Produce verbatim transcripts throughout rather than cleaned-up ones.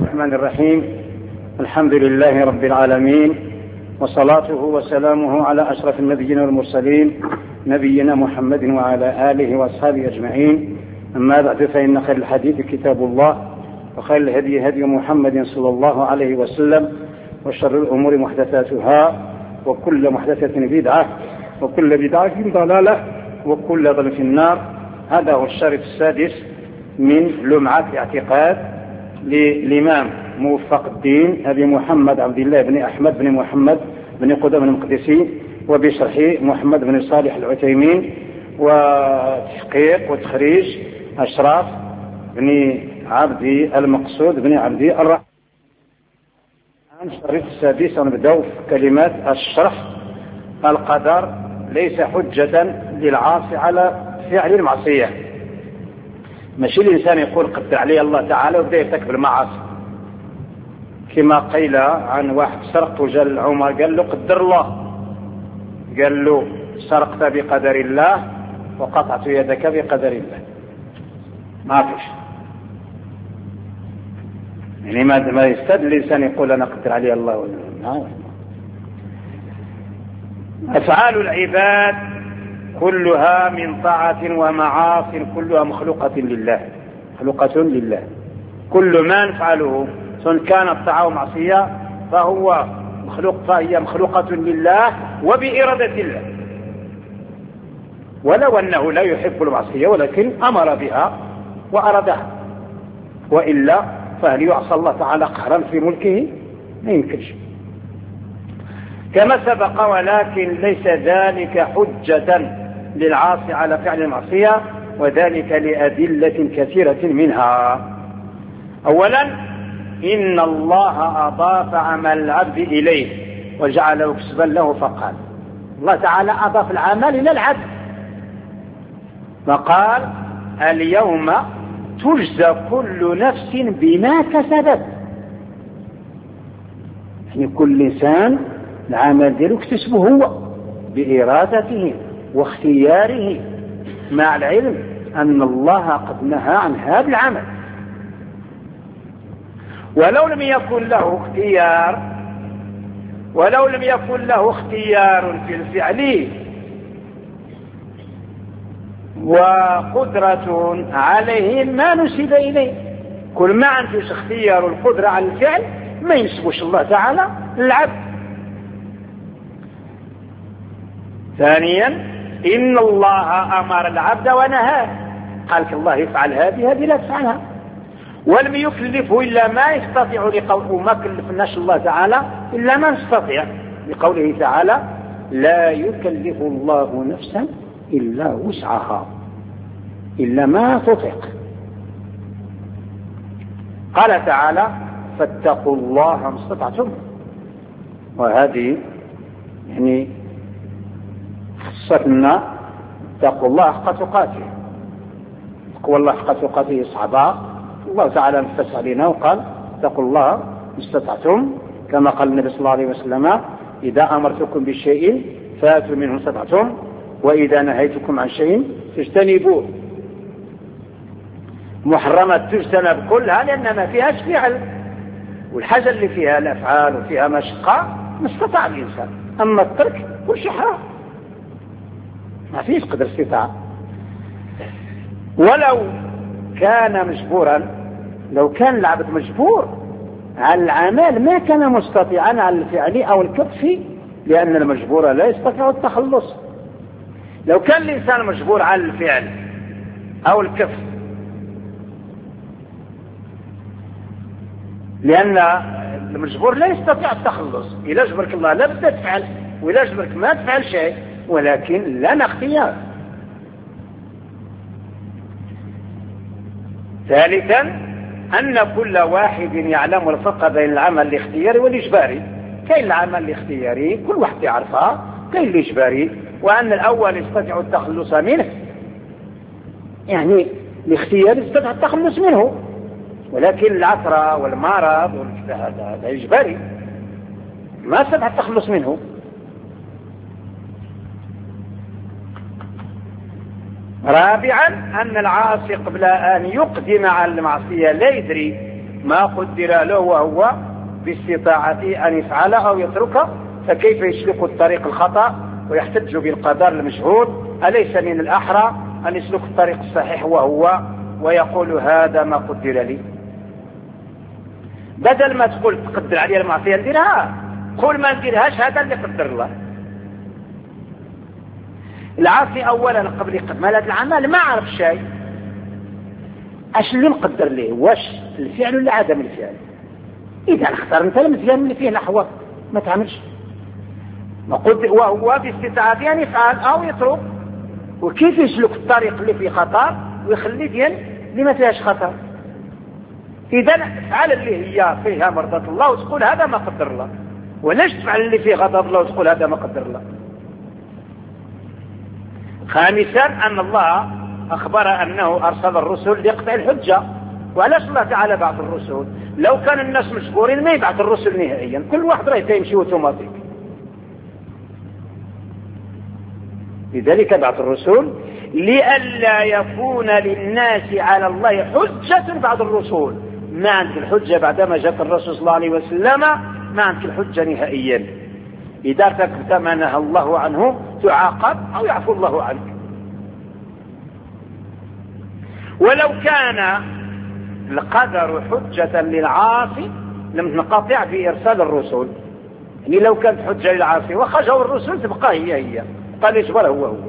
الرحمن الرحيم. الحمد لله رب العالمين، وصلاته وسلامه على أشرف النبيين والمرسلين نبينا محمد وعلى آله وأصحابه أجمعين. أما بعد، فإن خير الحديث كتاب الله، وخير الهدي هدي محمد صلى الله عليه وسلم، وشر الأمور محدثاتها، وكل محدثة بدعة، وكل بدعة ضلالة، وكل ضلال في النار. هذا هو الشريط السادس من لمعة الاعتقاد للإمام موفق الدين أبي محمد عبد الله بن أحمد بن محمد بن قدامة المقدسي، وبشرح محمد بن صالح العثيمين، وتحقيق وتخريج أشراف بن عبد المقصود بن عبد الرحمن. الشريط السادس ونبدأ في كلمات الشرح. القدر ليس حجة للعاصي على فعل المعصية. ماشي الإنسان يقول قدر عليه الله تعالى وبدأ يرتكب المعاصي، كما قيل عن واحد سرق وجاء عمر قال له قدر الله، قال له سرقت بقدر الله وقطعت يدك بقدر الله. ما فيش، يعني ما يستدل الإنسان يقول أنا قدر عليه الله ولا. أفعال العباد كلها من طاعة ومعاص كلها مخلوقة لله، مخلوقة لله. كل ما نفعله سواء كانت طاعة ومعصية فهو مخلوق، فهي مخلوقة لله وبإرادة الله، ولو أنه لا يحب المعصية ولكن أمر بها وأرادها، وإلا فهل يعصى الله تعالى قهرا في ملكه؟ ما يمكنش. كما سبق، ولكن ليس ذلك حجة للعاصي على فعل المعصية، وذلك لأدلة كثيرة منها. أولا، إن الله أضاف عمل العبد إليه وجعله كسبا له، فقال الله تعالى أضاف العمل إلى العبد، فقال اليوم تجزى كل نفس بما كسبت. يعني كل إنسان العمل ديالو اكتسبه هو بإرادته واختياره، مع العلم أن الله قد نهى عن هذا العمل. ولو لم يكن له اختيار ولو لم يكن له اختيار في الفعل وقدرة عليه ما نسب إليه. كل ما عندوش اختيار القدرة على الفعل ما ينسبوش الله تعالى للعبد. ثانيا، إن الله أمر العبد ونهاه، قال الله يفعل هذه هذه لا تفعلها، ولم يكلفه إلا ما يستطيع لقوله، وما كلفناش الله تعالى إلا ما نستطيع، لقوله تعالى لا يكلف الله نفسا إلا وسعها إلا ما تطيق. قال تعالى فاتقوا الله ما استطعتم، وهذه يعني خصتنا اتقوا الله حق تقاته. تقوى الله حق تقاته صعبة، الله تعالى نفس علينا وقال اتقوا الله ما استطعتم، كما قال النبي صلى الله عليه وسلم إذا أمرتكم بشيء فاتوا منه ما استطعتم، وإذا نهيتكم عن شيء فاجتنبوه. محرمات تجتنب كلها لأن ما فيهاش فعل، والحاجة اللي فيها الأفعال وفيها مشقة ما استطاع الإنسان، أما الترك كل شيء حرام، ما فيش قدر استطاعة. ولو كان مجبورا، لو كان العبد مجبور على العمل ما كان مستطيعا على الفعل أو الكف، لأن المجبور لا يستطيع التخلص. لو كان الإنسان مجبور على الفعل أو الكف، لأن المجبور لا يستطيع التخلص. إذا جبرك الله لا بد تفعل، وإذا جبرك ما تفعل شيء، ولكن لنا اختيار. ثالثا، أن كل واحد يعلم الفرق بين العمل الاختياري والإجباري. كاين العمل الاختياري كل واحد يعرفها، كاين الإجباري، وأن الأول يستطيع التخلص منه، يعني الاختيار يستطيع التخلص منه، ولكن العثرة والمرض هذا إجباري ما يستطيع التخلص منه. رابعا، أن العاصي قبل أن يقدم على المعصية لا يدري ما قدر له وهو باستطاعته أن يفعل أو يترك، فكيف يسلك الطريق الخطأ ويحتج بالقدر المجهول؟ أليس من الأحرى أن يسلك الطريق الصحيح وهو ويقول هذا ما قدر لي؟ بدل ما تقول تقدر علي المعصية نديرها، قول ما نديرهاش، هذا اللي قدر الله. العاصي أولا قبل إكمال هذا العمل ما عرف شيء، اش اللي مقدر ليه؟ واش الفعل ولا عدم الفعل؟ إذا اختار انت المزيان اللي فيه الأحوال ما تعملش. وهو باستطاعته أن يفعل أو يترك، وكيف يسلك الطريق اللي فيه خطر ويخلي ديال اللي ما فيهاش خطر. إذا افعل اللي هي فيها مرضاة الله وتقول هذا ما قدر الله، ولاش تفعل اللي فيه غضب الله وتقول هذا ما قدر الله. خامسا أن الله أخبر أنه أرسل الرسل ليقطع الحجة. وعلاش الله تعالى بعث الرسل؟ لو كان الناس مجبورين ما يبعث الرسل نهائيا، كل واحد راه يمشي اوتوماتيك. لذلك بعث الرسل لئلا يكون للناس على الله حجة بعد الرسول. ما عندك الحجة بعدما جاء الرسول صلى الله عليه وسلم، ما عندك الحجة نهائيا. إذا ارتكبت ما نهى الله عنه تعاقب أو يعفو الله عنك. ولو كان القدر حجة للعاصي لم تنقطع في إرسال الرسل. يعني لو كانت حجة للعاصي وخرجوا الرسل تبقى هي هي، قال يجبر هو هو.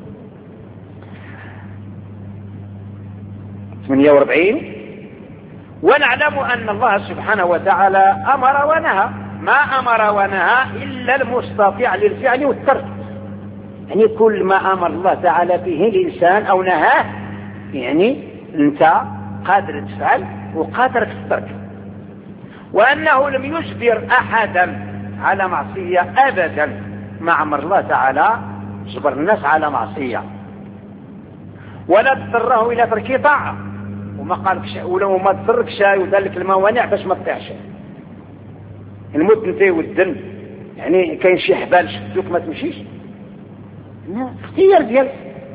ثمانية وأربعين. ونعلم أن الله سبحانه وتعالى أمر ونهى، ما أمر ونهى إلا المستطيع للفعل والترك. يعني كل ما أمر الله تعالى به الإنسان أو نهاه، يعني أنت قادر تفعل وقادر تترك. وأنه لم يجبر أحدا على معصية أبدا، ما أمر الله تعالى جبر الناس على معصية ولا تضطره إلى ترك طاعة، وما قالك ولو ما تضرك شيء وذلك الموانع باش ما تطيعش. الموت نتي والدم، يعني كاين شي حبال شدوك ما تمشيش، اختيار ديالك.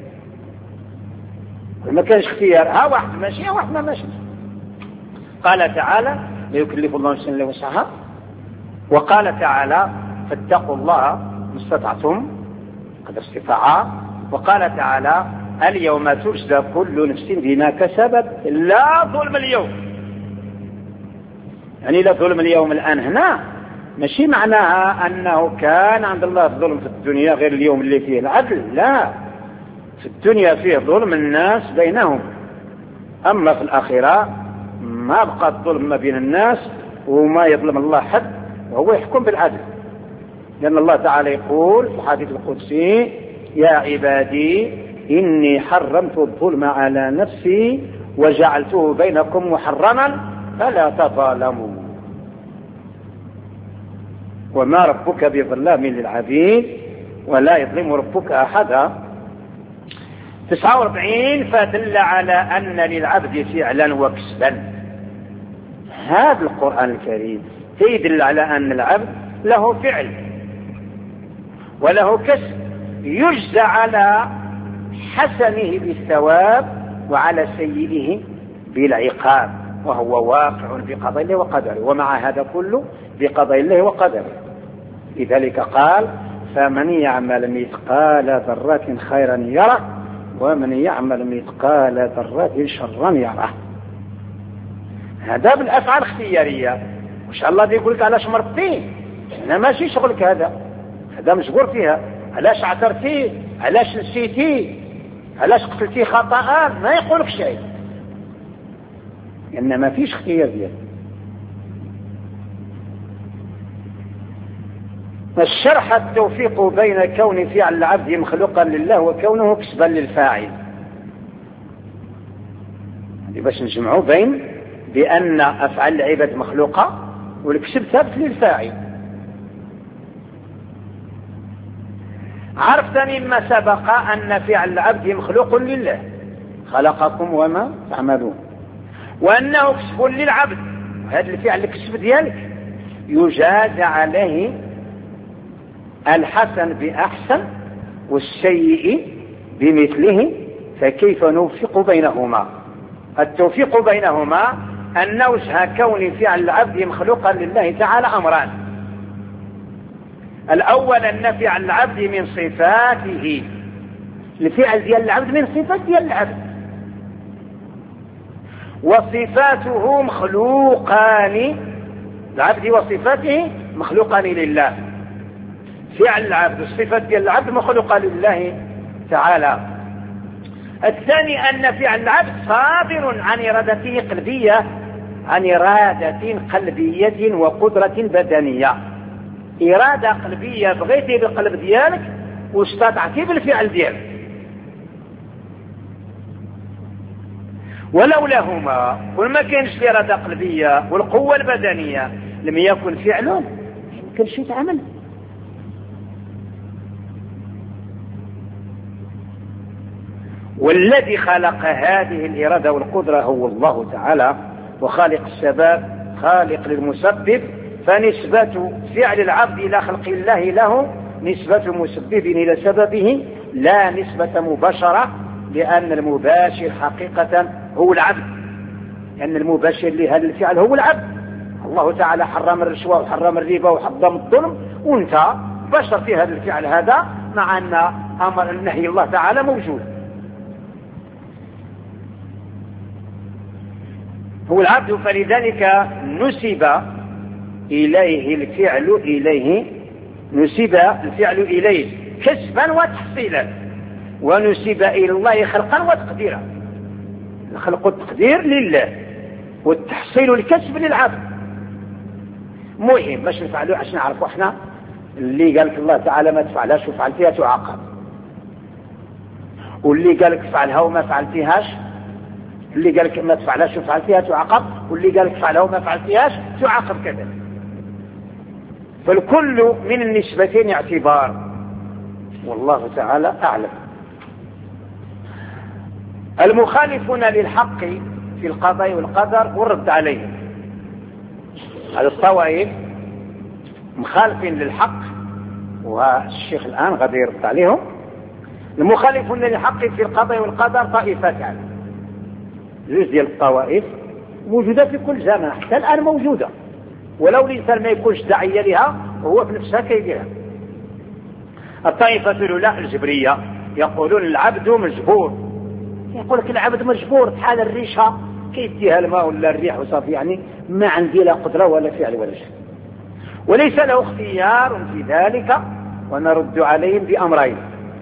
ما كانش اختيار، ها واحد ماشي ها واحد ما ماشي. قال تعالى لا يكلف الله نفسا الا وسعها. وقال تعالى فاتقوا الله ما استطعتم قدر استطاعة. وقال تعالى اليوم تجزى كل نفس بما كسبت لا ظلم اليوم. يعني لا ظلم اليوم الآن هنا ماشي معناها أنه كان عند الله الظلم في الدنيا غير اليوم اللي فيه العدل، لا، في الدنيا فيه ظلم الناس بينهم، أما في الآخرة ما بقى الظلم ما بين الناس وما يظلم الله حد، وهو يحكم بالعدل. لأن الله تعالى يقول في الحديث القدسي يا عبادي إني حرمت الظلم على نفسي وجعلته بينكم محرما فلا تظالموا وما ربك بظلام للعبيد ولا يظلم ربك أحدا. تسعة وأربعين فدل على أن للعبد فعلا وكسبا. هذا القرآن الكريم يدل على أن العبد له فعل وله كسب، يجزى على حسنه بالثواب وعلى سيئه بالعقاب، وهو واقع بقضاء الله وقدره، ومع هذا كله بقضاء الله وقدره. لذلك قال فمن يعمل مثقال ذرة خيرا يره ومن يعمل مثقال ذرة شرا يره. هذا بالأفعال الاختيارية. وش الله بيقول لك علاش مرضتي؟ أنا ماشي شغلك هذا، هذا مجبور فيها. علاش عثرتي؟ علاش نسيتي؟ علاش قتلتي خطأ؟ ما يقولك شيء، لأن ما فيش اختيار ديالك. الشرح التوفيق بين كون فعل العبد مخلوقا لله وكونه كسبا للفاعل. باش نجمعوا بين بأن أفعال العباد مخلوقة والكسب ثابت للفاعل. عرفت مما سبق أن فعل العبد مخلوق لله خلقكم وما تعملون، وأنه كسب للعبد. هذا الفعل الكسب ديالك يجازى عليه الحسن بأحسن والسيء بمثله، فكيف نوفق بينهما؟ التوفيق بينهما أن وجه كون فعل العبد مخلوقا لله تعالى أمران. الأول أن فعل العبد من صفاته، الفعل ديال العبد من صفات ديال العبد، وصفاته مخلوقان، العبد وصفاته مخلوقان لله. فعل العبد والصفات ديال العبد مخلوقة لله تعالى. الثاني أن فعل العبد صادر عن إرادته قلبية، عن إرادة قلبية وقدرة بدنية. إرادة قلبية بغيتي بالقلب ديالك واستطعتي بالفعل ديالك، ولولاهما وما كانش الإرادة قلبية والقوة البدنية لم يكن فعل يمكنش يتعمل. والذي خلق هذه الإرادة والقدرة هو الله تعالى، وخالق السبب خالق للمسبب، فنسبة فعل العبد إلى خلق الله له نسبة مسبب إلى سببه لا نسبة مباشرة، لأن المباشر حقيقة هو العبد، لأن المباشر لهذا الفعل هو العبد. الله تعالى حرم الرشوة وحرم الربا وحرم الظلم، وانت بشر في هذا الفعل هذا، مع أن أمر النهي الله تعالى موجود. هو العبد، فلذلك نسب إليه الفعل إليه نسب الفعل إليه كسبا وتحصيلا، ونسب إلى الله خلقا وتقديرا. الخلق والتقدير لله، والتحصيل والكسب للعبد. مهم باش نفعلوا عشان نعرفوا احنا اللي قالك الله تعالى ما تفعلهاش وفعلتيها تعاقب، واللي قالك فعلها وما فعلتيهاش، اللي قالك ما تفعلهاش وفعلتيها تعاقب، واللي قالك فعلها وما فعلتيهاش تعاقب كذا. فالكل من النسبتين اعتبار، والله تعالى أعلم. المخالفون للحق في القضاء والقدر والرد عليهم، هذا الطوائف مخالفين للحق، والشيخ الآن غادي يرد عليهم. المخالفون للحق في القضاء والقدر طائفتان، جزء ديال الطوائف موجودة في كل زمان، حتى الآن موجودة، ولو الإنسان ما يكونش داعية لها وهو في نفسها كيديرها. الطائفة الأولى الجبرية، يقولون العبد مجبور. يقول لك العبد مجبور بحال الريشة كيديها الماء ولا الريح وصافي، يعني ما عندي لا قدرة ولا فعل ولا شيء، وليس له اختيار في ذلك. ونرد عليهم بأمرين،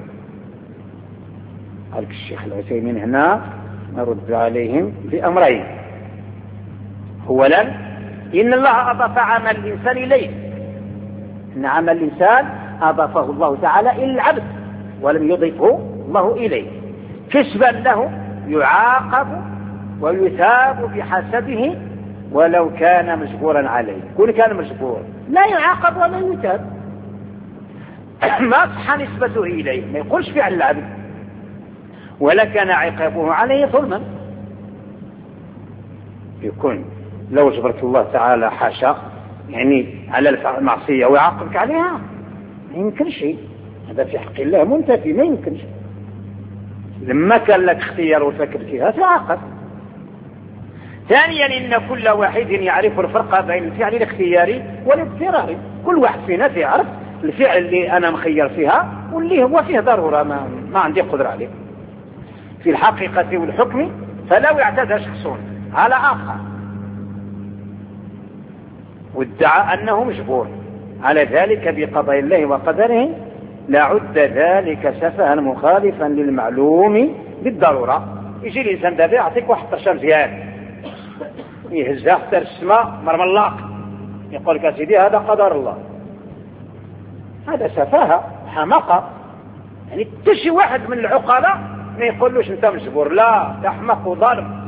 قال الشيخ العثيمين هنا نرد عليهم بأمرين. أولا إن الله أضاف عمل الإنسان إليه، إن عمل الإنسان أضافه الله تعالى إلى العبد ولم يضيفه الله إليه، كسبا له يعاقب ويثاب بحسبه ولو كان مجبورا عليه. كل كان مجبور لا يعاقب ولا يثاب، ما صح نسبته إليه، ما يقولش فعل العبد، ولا كان عقابه عليه ظلما. يكون لو جبرت الله تعالى حاشا يعني على المعصية ويعاقبك عليها، ما يمكن شيء، هذا في حق الله منتفي، ما يمكنش. لما كان لك اختيار وفكرتها تعاقب. ثانيا إن كل واحد يعرف الفرق بين الفعل الاختياري والاضطراري، كل واحد فينا يعرف الفعل اللي أنا مخير فيها واللي هو فيه ضرورة ما, ما عندي قدرة عليه. في الحقيقة والحكم فلو اعتدى شخص على آخر وادعى أنه مجبور على ذلك بقضاء الله وقدره لعد ذلك سفها مخالفا للمعلوم بالضرورة. يجي الإنسان دابا يعطيك واحد طرشة مزيان يهزها حتى السماء مرملاق، يقول لك سيدي هذا قدر الله، هذا سفاهة حماقة. يعني تشي واحد من العقلاء ما يقولوش انت مجبور، لا تحمق وظالم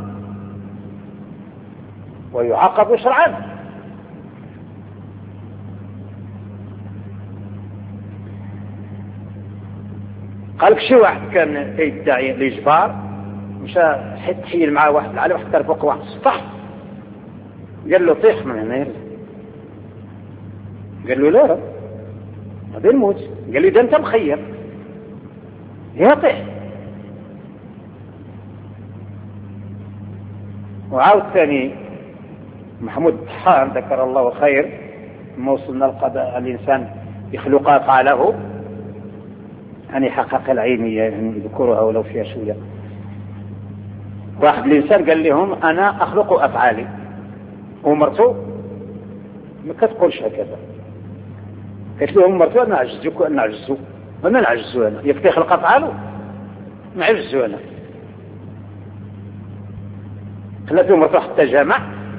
ويعاقب شرعا. قالك شي واحد كان يدعي الإجبار، مشى حيت تحيل معاه واحد على واحد كان فوق واحد السطح، قال له طيح من هنا، قال له لا هذا الموت، قال له ده انت مخير يا طيح. وعاود ثاني محمود الطحان ذكر الله خير لما وصلنا القضاء الإنسان يخلق أفعاله يعني حقق العينية يعني يذكرها ولو فيها شوية. واحد الإنسان قال لهم أنا أخلق أفعالي ومرته ما كتقولش هكذا. قالت لهم مرته أنا عجزك وأنا عجزو وأنا نعجزو أنا يكفي يخلق أفعاله نعجزو أنا. قالت له مرته حتى جامع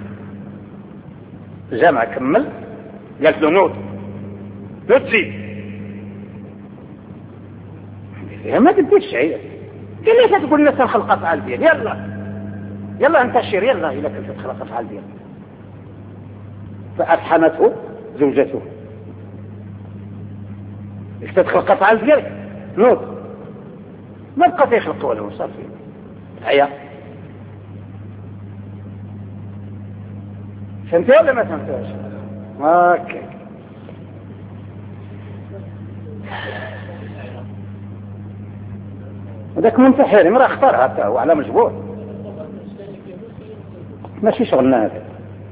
جامع كمل قالت له نوض نوض زيد ما تديش شيء. قال لي تقول لي سنخلق أفعال ديالي يلا يلا انتشر يلا إلا كنت تخلق أفعال ديالي. فأفحمته زوجته إذا تخلق أفعال ديالك نوض ما بقى يخلق ولا صافي هيا. فهمتوا ولا ما فهمتوش؟ اوكي. هذاك منتحر امرأة اختارها حتى هو على مجبور ماشي شغلنا هذا.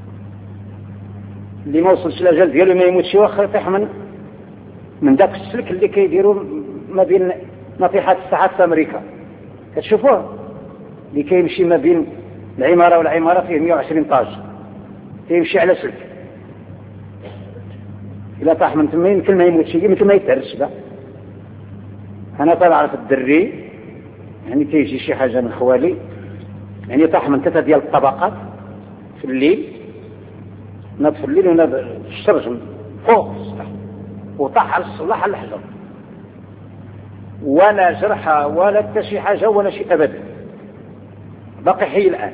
اللي ما وصلش الاجل ديالو ما يموتش واخا يطيح من من داك السلك اللي كيديروا ما بين ناطحات الساعات في امريكا كتشوفوه اللي كيمشي ما بين العماره والعماره فيه مئة وعشرين طاج كيمشي على سلك. الا طاح من تما يمكن ما يموتش يمكن ما يتهرش بقى. انا طالع في الدري يعني كيجي شي حاجه من خوالي يعني طاح من ثلاثه ديال الطبقات في الليل ناض في الليل وناض الشرج فوق السطح وطاح على الصلاح على الحجر ولا جرحى ولا حتى شي حاجه ولا شيء ابدا باقي حي الان.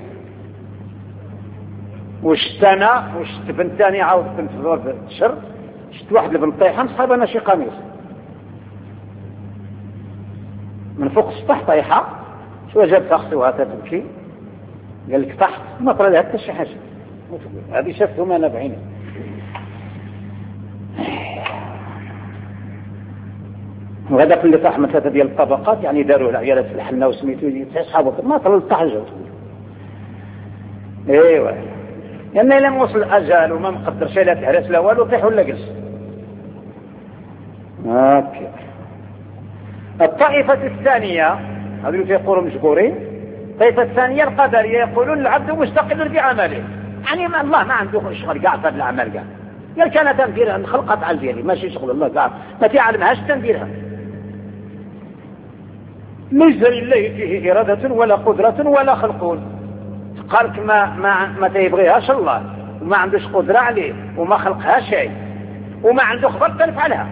وشت انا وشت بنت ثاني عاود بنت في الشر شفت واحد البنت طايحه مسحبه انا شي قميص من فوق السطح طايحه شو جابت اختها تبكي قال لك طحت ما طرا لها حتى شي حاجه هذه شفتهم انا بعيني. وهذاك اللي طاح من ثلاثه ديال الطبقات يعني داروا العيالات في الحنه وسميتو اصحابه ما طلع الطحجه. ايوا لان الا ما وصل الاجال وما مقدرش لا تهرس لا والو طيح ولا جلس. اوكي. الطائفه الثانيه هذو اللي يقولوا مجبورين. الطائفه الثانيه القدريه يقولون العبد مستقل بعمله يعني ما الله ما عنده شغل كاع في الاعمال كاع قال كان تنديرها نخلق افعال ديالي ماشي شغل الله كاع ما تعلمهاش تنديرها. ليس لله فيه اراده ولا قدره ولا خلق. قالك ما ما ما تيبغيهاش الله وما عندوش قدره عليه وما خلقها شيء وما عنده خبر تنفعلها.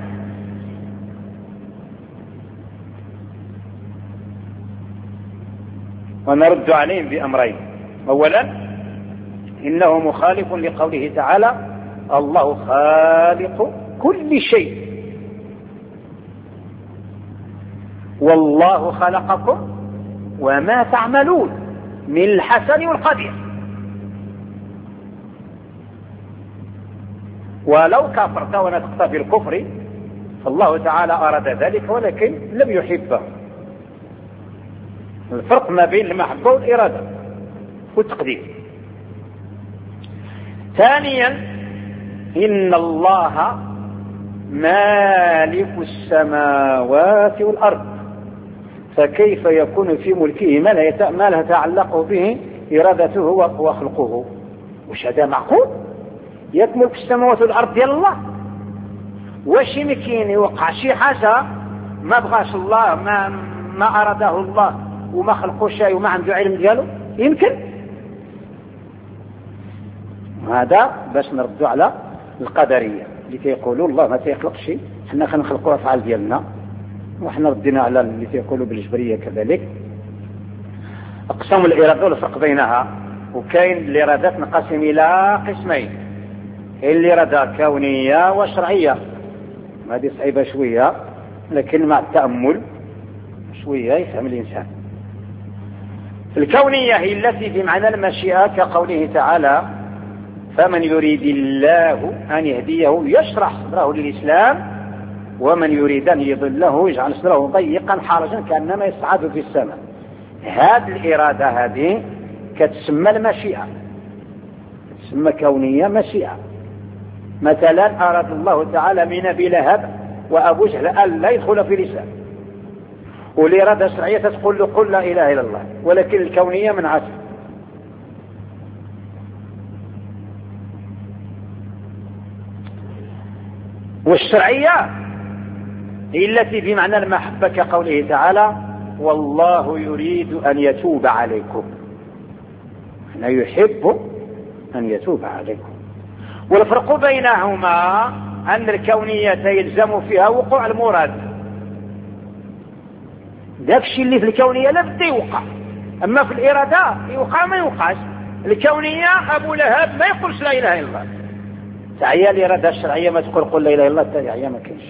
ونرد عليهم بأمرين. أولا إنه مخالف لقوله تعالى الله خالق كل شيء والله خلقكم وما تعملون من الحسن والقبيح. ولو كفرت ونطقت بالكفر فالله تعالى أراد ذلك ولكن لم يحبه. الفرق ما بين المحبة والإرادة والتقدير. ثانيا إن الله مالك السماوات والأرض فكيف يكون في ملكه ما لا يتعلق به إرادته وخلقه. وش هذا معقول؟ يملك السماوات والأرض ديال الله واش يمكن يوقع شي حاجة ما بغاش الله ما ما أراده الله وما خلقه شيء وما عنده علم دياله يمكن؟ هذا باش نردوا على القدرية اللي تيقولوا الله ما تيخلق شيء حنا خنخلقوا أفعال ديالنا وحنا ردينا على اللي تيقولوا بالجبرية كذلك. أقسام الإرادة والفرق بينها وكاين الإرادات تنقسم إلى قسمين الإرادة كونية وشرعية. هذه صعيبة شوية لكن مع التأمل شوية يفهم الإنسان. الكونية هي التي بمعنى المشيئة كقوله تعالى فمن يريد الله أن يهديه يشرح صدره للإسلام ومن يريد أن يضله يجعل صدره ضيقا حرجا كأنما يصعد في السماء. هذه الإرادة هذه كتسمى المشيئة تسمى كونية مشيئة. مثلا أراد الله تعالى من أبي لهب وأبو جهل أن لا يدخل في الإسلام، والإرادة الشرعية تقول له قل لا إله إلا الله، ولكن الكونية منعته. والشرعية هي التي في معنى المحبة كقوله تعالى والله يريد أن يتوب عليكم، أنه يحب أن يتوب عليكم. والفرق بينهما أن الكونية يلزم فيها وقوع المراد، ذاك الشيء اللي في الكونية لا بد يوقع، أما في الإرادة يوقع ما يوقعش. الكونية أبو لهب ما يقولش لا إله إلا الله، تعيا الإرادة الشرعية ما تقول قل لا إله إلا الله، تعيا ما كاينش.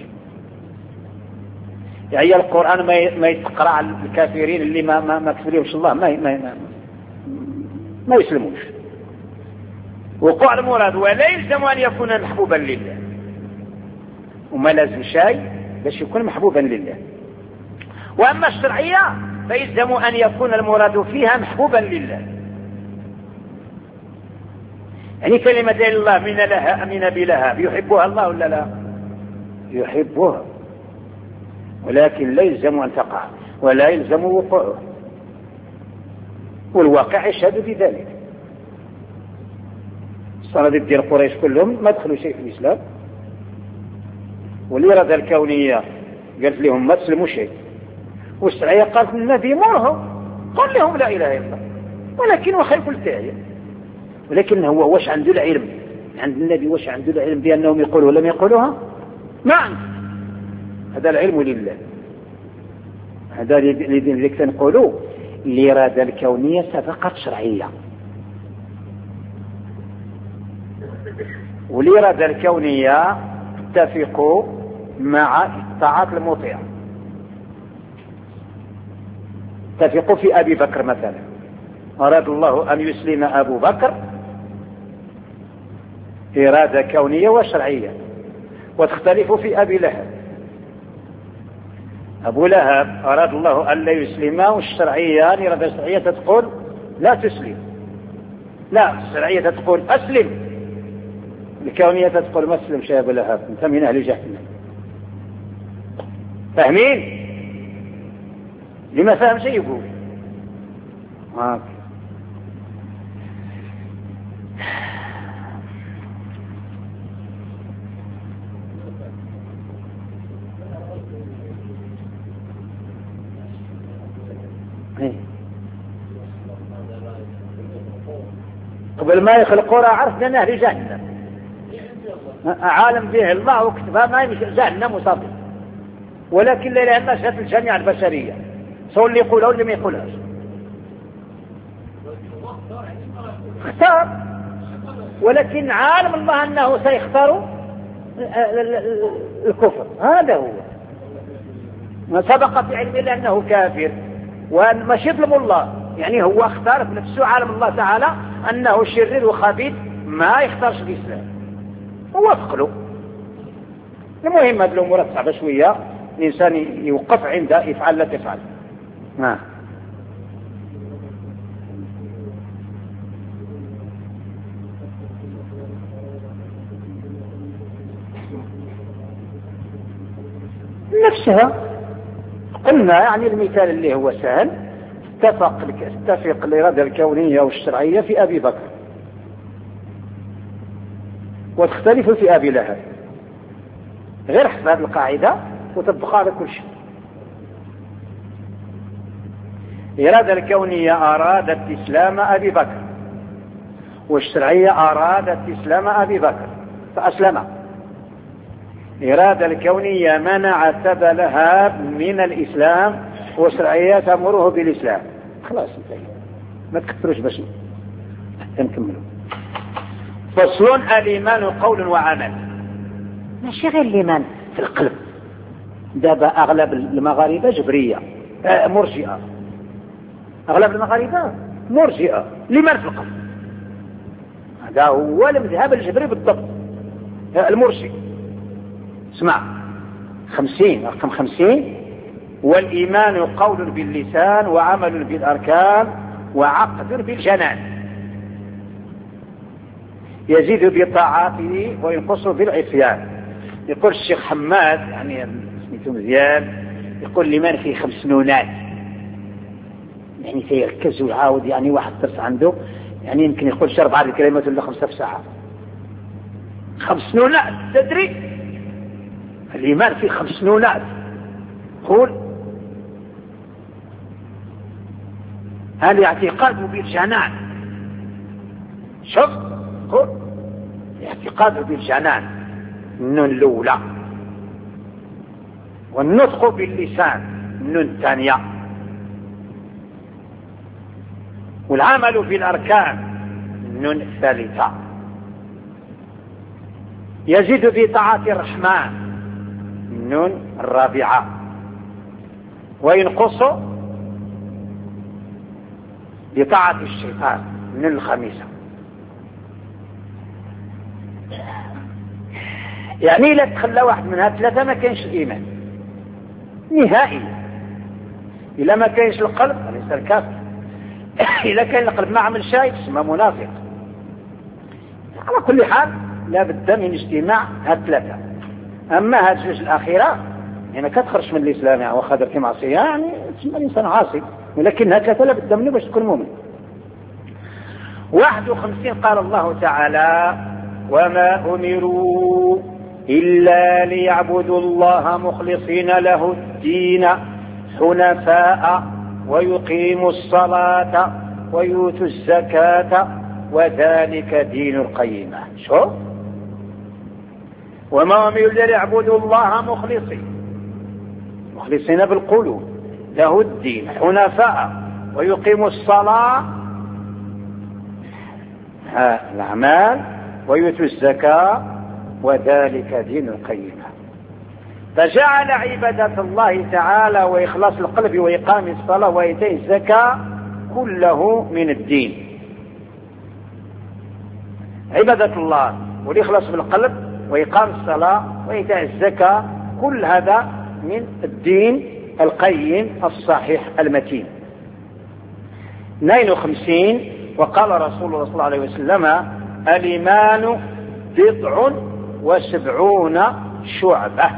يعني القرآن ما يتقرأ على الكافرين اللي ما ما ما كفريهمش الله ما ما ما, ما يسلموش. وقوع المراد ولا يلزم أن يكون محبوبا لله، وما لازم شيء باش يكون محبوبا لله. وأما الشرعية فيلزم أن يكون المراد فيها محبوبا لله. يعني كلمة الله من لها من أبي لهب يحبها الله ولا لا؟ يحبها، ولكن لا يلزم أن تقع ولا يلزم وقوعه، والواقع يشهد بذلك. الصناديق ديال قريش كلهم ما دخلوا شيء في الإسلام، والإرادة الكونية قالت لهم ما تسلموا شيء، والشرعية قالت النبي مرهم قل لهم لا إله إلا الله، ولكن وخيف التالي. ولكن هو واش عنده العلم عند النبي؟ واش عنده العلم بأنهم يقولوا لم يقولوها؟ ما عنده. هذا العلم لله. هذا اللي تنقولوا الإرادة الكونية سبقت شرعية، والإرادة الكونية تتفق مع طاعة المطيع. تتفق في أبي بكر مثلا، أراد الله أن يسلم أبو بكر إرادة كونية وشرعية، وتختلف في أبي لهب. أبو لهب أراد الله أن لا يسلم، والشرعية الإرادة الشرعية تقول لا تسلم، لا الشرعية تقول أسلم، الكونية تقول ما أسلمش يا أبو لهب أنت من أهل جهنم. فاهمين؟ لما فهم شيء يقول آه. قبل ما يخلقوا راه عرفنا انه اهل جهنم، عالم به الله وكتبها ما يمشي جهنم وصافي. ولكن لا اله الا الله شهادة الجميع البشريه، سواء اللي يقولها واللي ما يقولهاش. اختار، ولكن عالم الله انه سيختار الكفر، هذا هو ما سبق في علم الله انه كافر، ومش يظلم الله. يعني هو اختار بنفسه، عالم الله تعالى انه شرير وخبيث ما يختارش الاسلام، ووافق له. المهم هذه الامور صعبه شويه، الانسان يوقف عند يفعل لا تفعل. نعم. نفسها قلنا، يعني المثال اللي هو سهل، اتفق اتفق الإرادة الكونية والشرعية في أبي بكر، وتختلف في أبي لهب. غير حفظ هذه القاعدة وتطبقها على كل شيء. الإرادة الكونية أرادت إسلام أبي بكر، والشرعية أرادت إسلام أبي بكر فأسلم. الإرادة الكونية منعت أبا لهب من الإسلام، والشرعية تأمره بالإسلام. خلاص انتهي، ما تكثروش باش نكملوا. فصل: الإيمان قول وعمل. ماشي غير الإيمان في القلب. دابا أغلب المغاربة جبرية آه مرجئة، أغلب المغاربة مرجئة. الإيمان في القلب هذا هو المذهب الجبري بالضبط، المرجئ. اسمع، خمسين رقم خمسين: والإيمان قول باللسان وعمل بالأركان وعقد بالجنان. يزيد بطاعاته وينقص بالعصيان. يقول الشيخ حماد يعني سميته مزيان، يقول لمن فيه خمس نونات، يعني سيركز ويعاود يعني واحد درس عنده يعني يمكن يقول شرب بعض الكلمات ولا خمسة في ساعة. خمس نونات تدري الإيمان فيه خمس نونات. قول هذا اعتقاد بالجنان. شوف قول اعتقاد بالجنان النون الأولى، والنطق باللسان النون الثانية، والعمل بالأركان النون الثالثة. يزيد بطاعة الرحمن النون الرابعة، وينقص بطاعة الشيطان النون الخامسة. يعني لا تخلى واحد من هاد ثلاثة ما كانش الإيمان نهائي. إلا ما كانش القلب ليس الكافر، إذا كان القلب ما عمل شيء اسمه منافق. على كل حال لا بد من اجتماع هاد ثلاثة. أما هاد الجوج الأخيرة يعني كتخرج من الإسلام يعني وخدر في معصية يعني تسمى الإنسان عاصي، ولكن هاد ثلاثة لا بد منه باش تكون مؤمن. واحد وخمسين قال الله تعالى: وما أمروا إلا ليعبدوا الله مخلصين له الدين حنفاء ويقيموا الصلاة ويؤتوا الزكاة وذلك دين القيمة. شوف وما أمروا إلا ليعبدوا الله مخلصين مخلصين بالقلوب له الدين حنفاء ويقيموا الصلاة الأعمال ويؤتوا الزكاة وذلك دين القيمة. فجعل عبادة الله تعالى وإخلاص القلب وإقام الصلاة وإيتاء الزكاة كله من الدين. عبادة الله والإخلاص بالقلب وإقام الصلاة وإيتاء الزكاة كل هذا من الدين القيم الصحيح المتين. اثنين وخمسين وقال رسول الله صلى الله عليه وسلم: الإيمان بضع وسبعون شعبة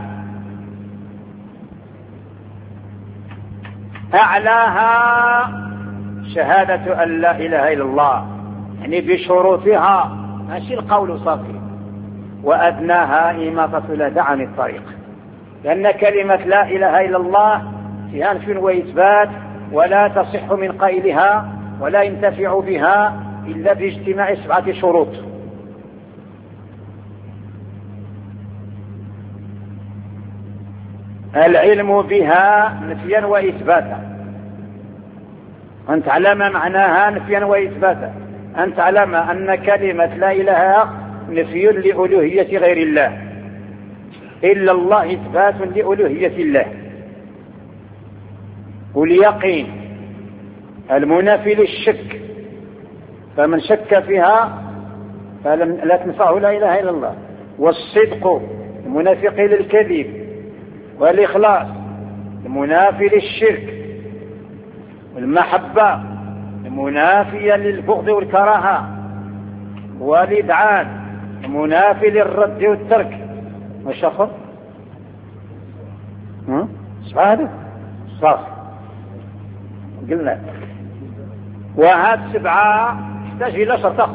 أعلاها شهادة أن لا إله إلا الله يعني بشروطها ماشي القول صافي، وأدناها إماطة الأذى عن الطريق، لأن كلمة لا إله إلا الله فيها نفي وإثبات ولا تصح من قائلها ولا ينتفع بها إلا باجتماع سبعة شروط. العلم بها نفيا وإثباتا، أن تعلم معناها نفيا وإثباتا، أن تعلم أن كلمة لا إله نفي لألوهية غير الله، إلا الله إثبات لألوهية الله. واليقين المنافي للشك، فمن شك فيها فلا تنفعه لا إله إلا الله. والصدق المنافي للكذب، والإخلاص المنافي للشرك، والمحبة المنافية للبغض والكراهة، والإذعان المنافي للرد والترك. والشخص هذا صافي قلنا. وهذه سبعة تحتاج إلى شرط.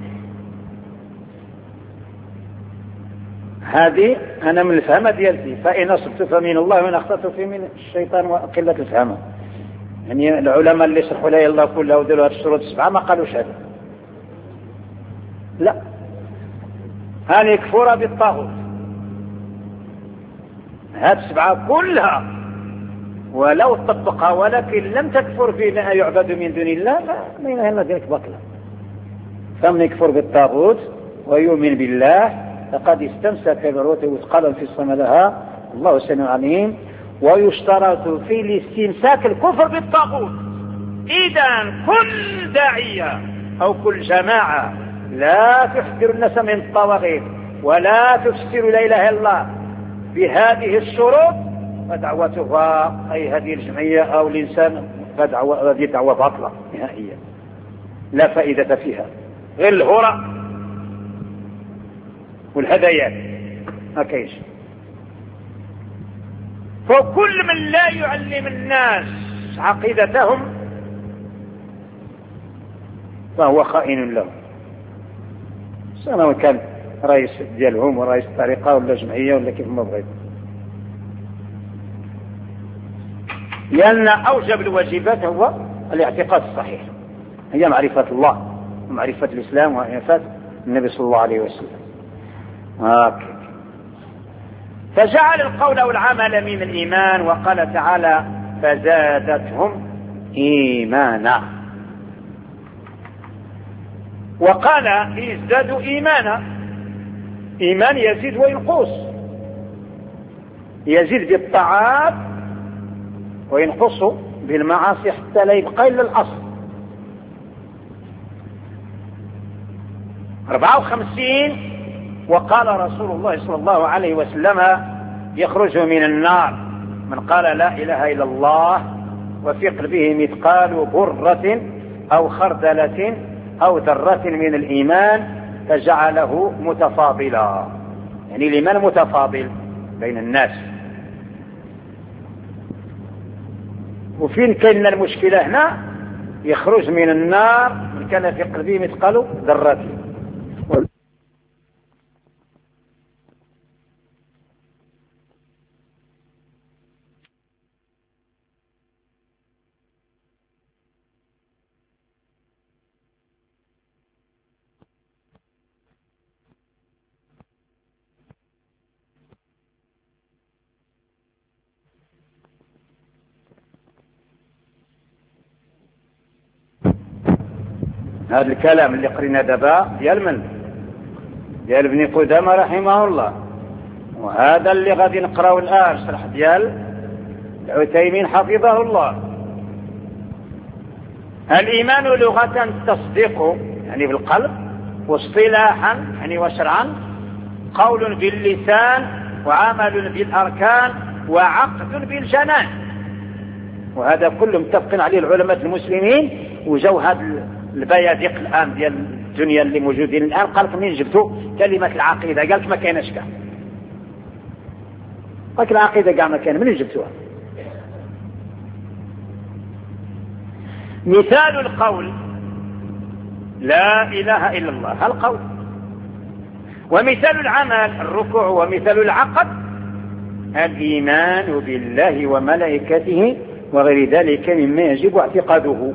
هذه أنا من الفهمة ديالتي، فإن أصبت فمن الله وإن أخطأت فمن الشيطان وقلة الفهمة. يعني العلماء اللي شرحوا لا الله كلها ودلوا هذه الشروط السبعة ما قالوش هذا، لا، أن يكفر بالطاغوت. هذه السبعة كلها ولو طبقها ولكن لم تكفر بما يعبد من دون الله فما إله إلا ذلك باطلا. فمن يكفر بالطاغوت ويؤمن بالله فقد استمسك بالعروة الوثقى لا انفصام لها، الله سميع عليم. ويشترط في الاستمساك الكفر بالطاغوت. إذا كل داعية أو كل جماعة لا تحذر الناس من الطواغيت ولا تفسر لا إله إلا الله بهذه الشروط فدعوتها أي هذه الجمعية أو الإنسان فدعوة هذه دعوة باطلة نهائيا لا فائدة فيها، غير الهراء والهدايات ما كاينش. فكل من لا يعلم الناس عقيدتهم فهو خائن لهم، سواء كان رئيس ديالهم ورئيس الطريقة ولا جمعية ولا كيف ما بغيت، لأن أوجب الواجبات هو الاعتقاد الصحيح، هي معرفة الله ومعرفة الإسلام ومعرفة النبي صلى الله عليه وسلم. هكذا فجعل القول والعمل من الإيمان، وقال تعالى فزادتهم إيمانا، وقال ازدادوا إيمانا. إيمان يزيد وينقص، يزيد بالطاعات وينقص بالمعاصي حتى لا يبقى إلا الأصل. أربعة وخمسين وقال رسول الله صلى الله عليه وسلم يخرج من النار من قال لا إله إلا الله وفي قلبه مثقال برة أو خردلة أو ذرة من الإيمان فجعله متفاضلا، يعني الإيمان متفاضل بين الناس. وفين كان المشكلة هنا؟ يخرج من النار من كان في قلبه مثقال ذرة. هذا الكلام اللي قرينا دابا ديال من؟ ديال ابن قدامة رحمه الله، وهذا اللي غادي نقراو الآن شرح ديال العثيمين حفظه الله. الإيمان لغة التصديق يعني بالقلب، واصطلاحا يعني وشرعا قول باللسان وعمل بالأركان وعقد بالجنان. وهذا كله متفقين عليه العلماء المسلمين. وجو هذا البيادق الآن ديال الدنيا اللي موجودين الآن قالت منين جبتوا كلمة العقيدة؟ قالت ما كايناش كاع، قالت العقيدة كاع ما كاين، منين جبتوها؟ مثال القول لا إله إلا الله القول، ومثال العمل الركوع، ومثال العقد الإيمان بالله وملائكته وغير ذلك مما يجب اعتقاده.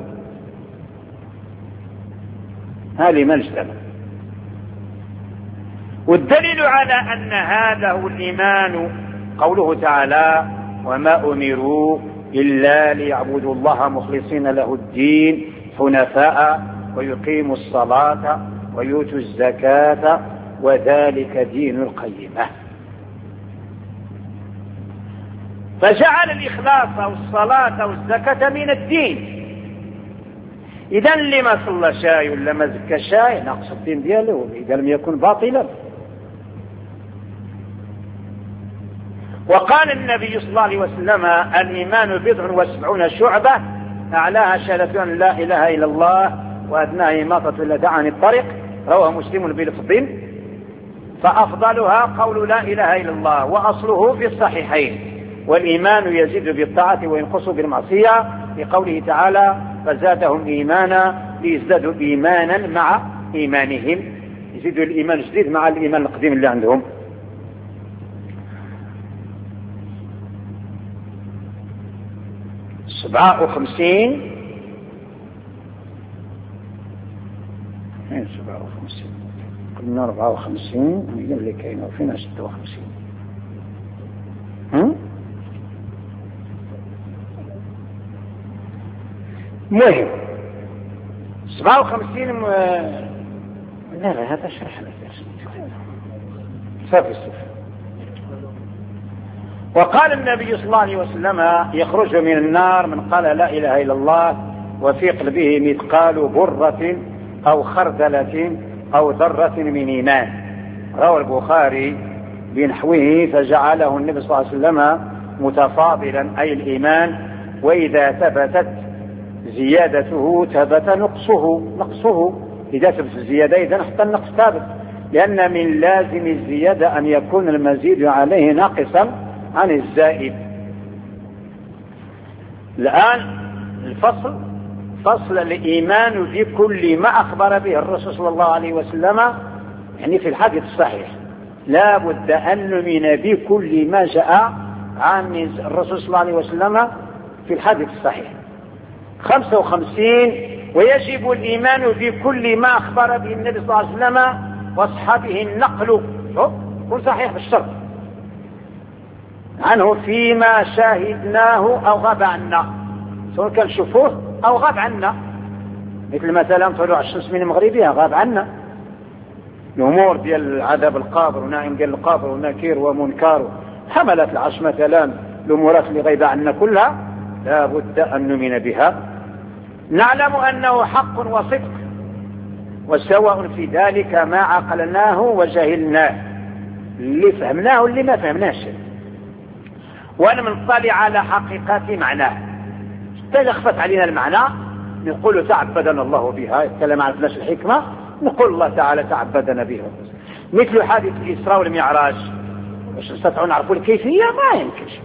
هذه ما اجتمع. والدليل على أن هذا هو الإيمان قوله تعالى وما أمروا إلا ليعبدوا الله مخلصين له الدين حنفاء ويقيموا الصلاة ويؤتوا الزكاة وذلك دين القيمة. فجعل الإخلاص والصلاة والزكاة من الدين. إذا اللي ما صلى شاي ولا ما زكى شاي ناقص الدين دياله إذا لم يكن باطلا. وقال النبي صلى الله عليه وسلم الإيمان بضع وسبعون شعبة أعلاها شهادة أن لا إله إلا الله وأدناها إماطة الأذى عن الطريق، رواه مسلم بلفظ، فأفضلها قول لا إله إلا الله وأصله في الصحيحين. والإيمان يزيد بالطاعة وينقص بالمعصية لقوله تعالى فزادهم إيمانا ليزدادوا إيمانا مع إيمانهم، يزيدوا الإيمان جديد مع الإيمان القديم اللي عندهم. سبعة وخمسين فين سبعة وخمسين؟ قلنا أربعة وخمسين هي اللي كاينة، وفين ستة وخمسين؟ هم؟ مهم سبعة وخمسين م... لا لا هذا شرح لك صافي صافي. وقال النبي صلى الله عليه وسلم يخرج من النار من قال لا إله إلا الله وفي قلبه مثقال برة أو خردلة أو ذرة من إيمان، روى البخاري بنحوه فجعله النبي صلى الله عليه وسلم متفاضلا أي الإيمان، وإذا ثبتت زيادته ثبت نقصه نقصه إذا ثبت الزيادة إذا حتى النقص ثابت، لأن من لازم الزيادة أن يكون المزيد عليه ناقصا عن الزائد. الآن الفصل فصل الإيمان بكل ما أخبر به الرسول صلى الله عليه وسلم، يعني في الحديث الصحيح لا بد أن نؤمن بكل ما جاء عن الرسول صلى الله عليه وسلم في الحديث الصحيح. خمسة وخمسين ويجب الإيمان بكل ما أخبر به النبي صلى الله عليه وسلم وأصحابه النقل كل صحيح بالشرط عنه فيما شاهدناه أو غاب عنا، سواء كان شوفوه أو غاب عنا، مثل مثلا طلوع الشمس من مغربها غاب عنا. الأمور ديال العذاب القابر ونعيم ديال القابر ونكير ومنكر حملت العرش مثلا، الأمورات اللي غايبة عنا كلها لا بد أن نؤمن بها. نعلم أنه حق وصدق، وسواء في ذلك ما عقلناه وجهلناه، اللي فهمناه واللي ما فهمناش، وأن نطلع على حقيقة معناه. تلخفت علينا المعنى نقول تعبدنا الله بها، إذا ما عرفناش الحكمة نقول الله تعالى تعبدنا بها. مثل حادث الإسراء والمعراج، واش نستطيع نعرفوا الكيفية؟ ما يمكنش.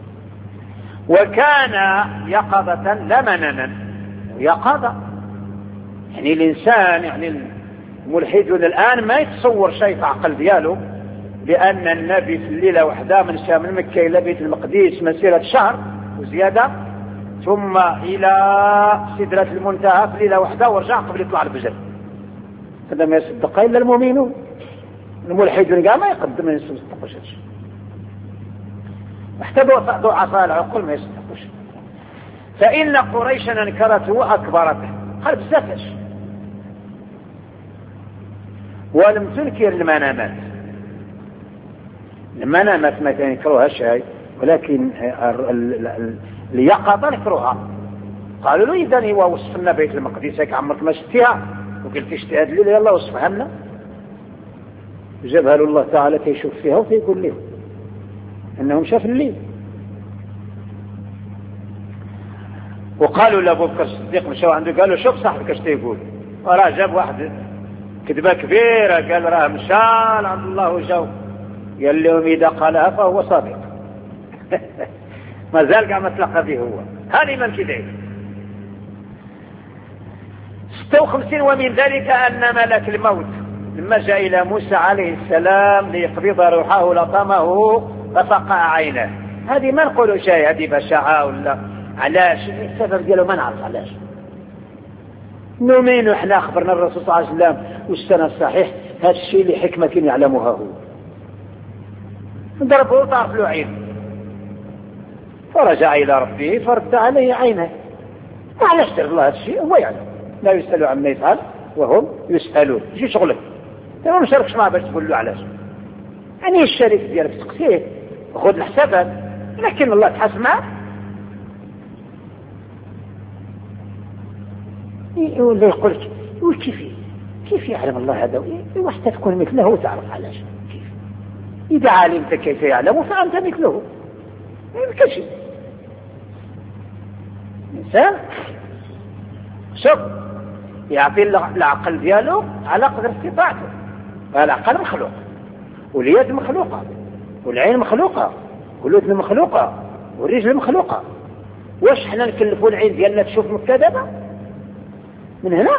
وكان يقظة لا مناما، يقظة يعني الإنسان، يعني الملحدون الآن ما يتصور شيء في عقل دياله بأن النبي في الليلة وحده من شام من مكة إلى بيت المقدس مسيرة شهر وزيادة، ثم إلى سدرة المنتهى في ليلة وحده ورجع قبل يطلع الفجر. هذا ما يصدق إلا المؤمنون. الملحدون قال ما يقدم من يصدقوش هذا، حتى ضعفاء العقول ما يصدقوش. فإن قريشا انكرته وأكبرته، قال بزافش، ولم تنكر المنامات. المنامات ما تنكروها شيء، ولكن اليقظة نكروها. قالوا له إذا هو وصفنا بيت المقدس هيك عمرك ما شفتيها وقلت اجتهاد لي، يلا وصفها لنا. جابها له الله تعالى كيشوف فيها وكيقول له انهم شاف الليل. وقالوا لابو بكر الصديق مشاو عنده قالوا شوف صاحبك اش تيقول، وراه جاب واحد كذبه كبيره، قال راه مشى عند الله وجاو، قال لهم اذا قالها فهو صادق. ما زال قاعد متلقى به هو، هذه من كذب. ستة وخمسين ومن ذلك أن ملك الموت لما جاء إلى موسى عليه السلام ليقبض روحه لطمه ففقع عينه. هذه ما نقولوا شيء، هذه بشاعة ولا علاش السبب ديالو ما نعرف علاش. نؤمن احنا أخبرنا الرسول صلى الله عليه وسلم والسنة الصحيح هذا الشيء لحكمة يعلمها هو. ضربه طرف له عين فرجع إلى ربه فرد عليه عينه. وعلاش سر الله هذا الشيء؟ هو يعلم، لا يسأل عما يفعل وهم يسألون. شو شغلك؟ انت ما مشاركش معه باش تقول له علاش. يعني الشريك ديالك تقصيه وخذ الحسابات، لكن الله تحاسب معه. ولا يقول لك كيف كيف يعلم الله هذا؟ وحتى تكون مثله وتعرف علاش. كيف؟ إذا علمت كيف يعلم فأنت مثله. ما يمكنش الإنسان شوف يعطي العقل دياله على قدر استطاعته. العقل مخلوق، واليد مخلوقة، والعين مخلوقة، والأذن مخلوقة، والرجل مخلوقة. واش حنا نكلفوا العين ديالنا تشوف مكتبة من هنا؟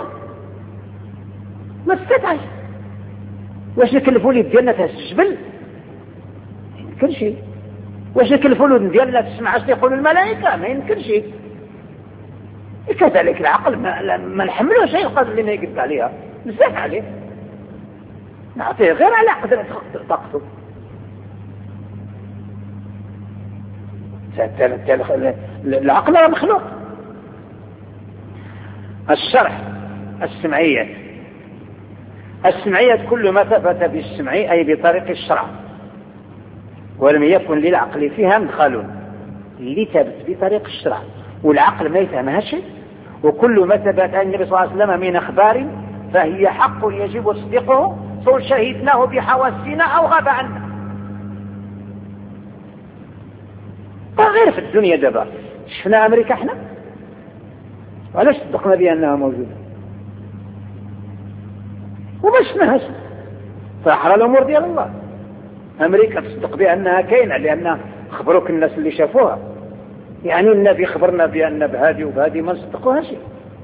ما تستطيعش. واش نكلفوا اليد ديالنا تهز الجبل؟ ما يمكنش. واش نكلفوا الأذن ديالنا تسمع اش يقولوا الملائكة؟ ما يمكنش. كذلك العقل ما, ما نحمله شيء القدر اللي ما يقدر عليها بزاف عليه، نعطيه غير على قدر طاقته. العقل مخلوق. الشرح السمعية السمعية كل ما ثبت بالسمع أي بطريق الشرع ولم يكن للعقل فيها مدخل، اللي ثبت بطريق الشرع والعقل ما يفهمها شيء. وكل ما ثبت عن النبي صلى الله عليه وسلم من أخبار فهي حق يجب تصديقه سواء شهدناه بحواسنا أو غاب عنا. غير في الدنيا دابا شفنا أمريكا احنا وعلاش صدقنا بها أنها موجودة وما شفناهاش. فأحرى الأمور ديال الله. أمريكا تصدق بأنها كاينة لأن خبروك الناس اللي شافوها، يعني النبي خبرنا بأن بهذه وبهذه ما نصدقوها شيء.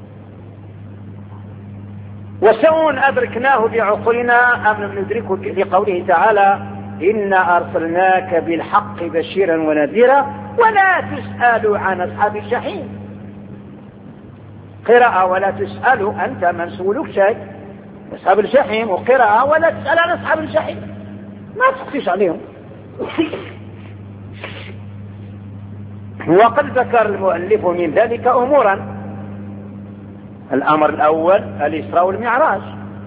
وسواء أدركناه بعقولنا أم لم ندركه لقوله تعالى إنا أرسلناك بالحق بشيرا ونذيرا ولا تسأل عن أصحاب الجحيم. قراءة ولا تسأل، أنت من سولك شيء أصحاب الجحيم، وقراءة ولا تسأل عن أصحاب الجحيم، ما تخفيش عليهم. وقد ذكر المؤلف من ذلك أمورا. الأمر الأول الإسراء والمعراج.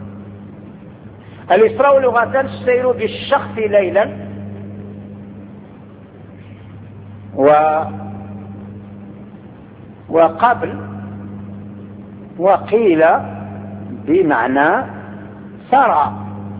الإسراء لغة السير بالشخص ليلا، و وقبل وقيل بمعنى سرى،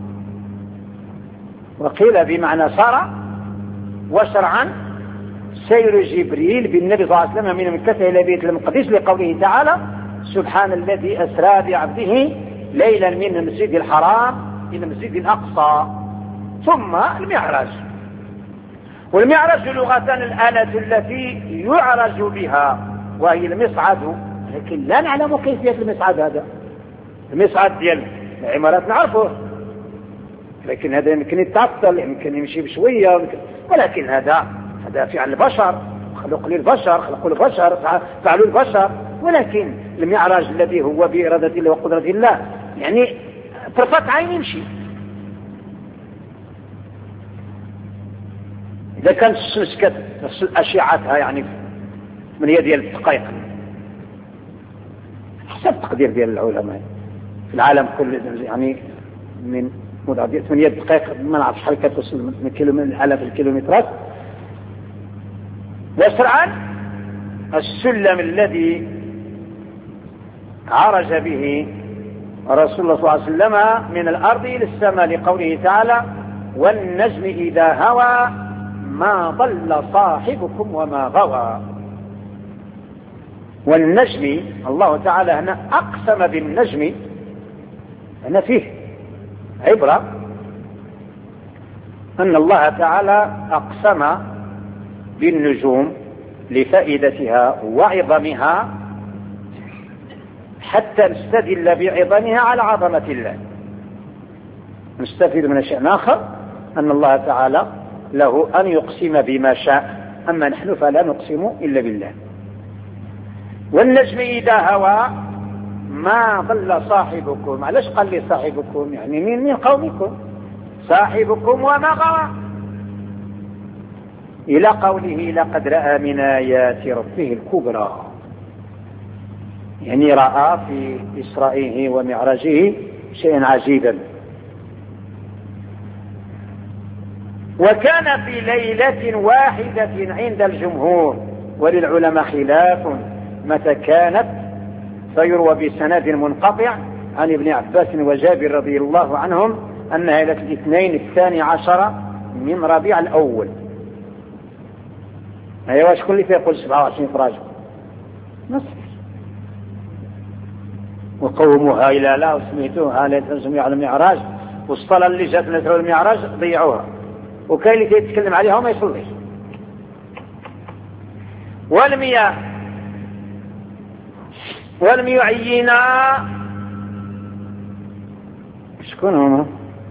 وقيل بمعنى سرى. وشرعا سير جبريل بالنبي صلى الله عليه وسلم من مكة إلى بيت المقدس لقوله تعالى سبحان الذي أسرى بعبده ليلا من المسجد الحرام إلى المسجد الأقصى. ثم المعراج. والمعراج لغة الآلة التي يعرج بها وهي المصعد، لكن لا نعلم كيفية المصعد. هذا المصعد ديال العمارات نعرفه، لكن هذا يمكن يتعطل، يمكن يمشي بشوية، ولكن هذا هذا فعل البشر، خلق للبشر، خلقوا البشر، فعلوا البشر. ولكن المعراج الذي هو بإرادة الله وقدرة الله يعني طرفة عين يمشي. إذا كانت الشمس أشعتها يعني ثمانية ديال الدقائق حسب تقدير ديال العلماء في العالم كله، يعني من مدة ثمانية دقائق ما نعرف شحال كتوصل من كيلو من آلاف الكيلومترات. وشرعا السلم الذي عرج به رسول الله صلى الله عليه وسلم من الأرض إلى السماء لقوله تعالى والنجم إذا هوى ما ضل صاحبكم وما غوى. والنجم الله تعالى هنا أقسم بالنجم، هنا فيه عبرة أن الله تعالى أقسم بالنجوم لفائدتها وعظمها حتى نستدل بعظمها على عظمة الله. نستفيد من شيء آخر أن الله تعالى له أن يقسم بما شاء، أما نحن فلا نقسم إلا بالله. والنجم إذا هوى ما ضل صاحبكم. علاش قال لي صاحبكم؟ يعني من من قومكم صاحبكم وما غوى، إلى قوله لقد رأى من آيات ربه الكبرى، يعني رأى في إسرائه ومعراجه شيئا عجيبا. وكان في ليلة واحدة عند الجمهور، وللعلماء خلاف متى كانت، فيروى بسند منقطع عن ابن عباس وجابر رضي الله عنهم أنها ليلة الاثنين الثاني عشر من ربيع الأول. أيوة شكون اللي فيقول سبعة وعشرين فراج نصف وقوموها إلى لا وسميتوها ليلة على المعراج، والصلاة اللي جات ليلة المعراج ضيعوها، وكاين اللي يتكلم عليها وما يصليش. والمياه ولم يعينا شكون هما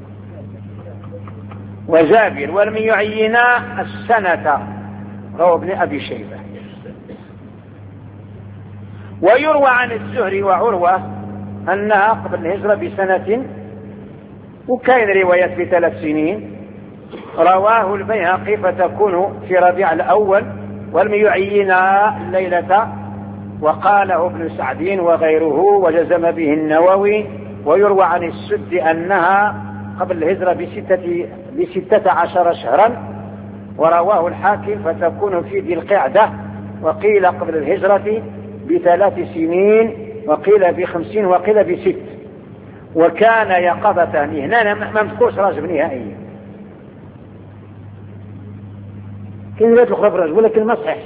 وجابر ولم يعينا السنة، روى ابن أبي شيبة. ويروى عن الزهري وعروة أنها قبل الهجرة بسنة، وكاين روايات بثلاث سنين. رواه البيهقي فتكون في ربيع الأول ولم يعينا الليلة، وقاله ابن سعد وغيره وجزم به النووي. ويروى عن السد أنها قبل الهجرة بستة, بستة عشر شهرا، ورواه الحاكم فتكون في ذي القعدة، وقيل قبل الهجرة بثلاث سنين، وقيل بخمسين، وقيل بست. وكان يقظة هنا ما مذكورش راجب نهائيا، كاين روايات اخرى براجب ولكن ما صحيح.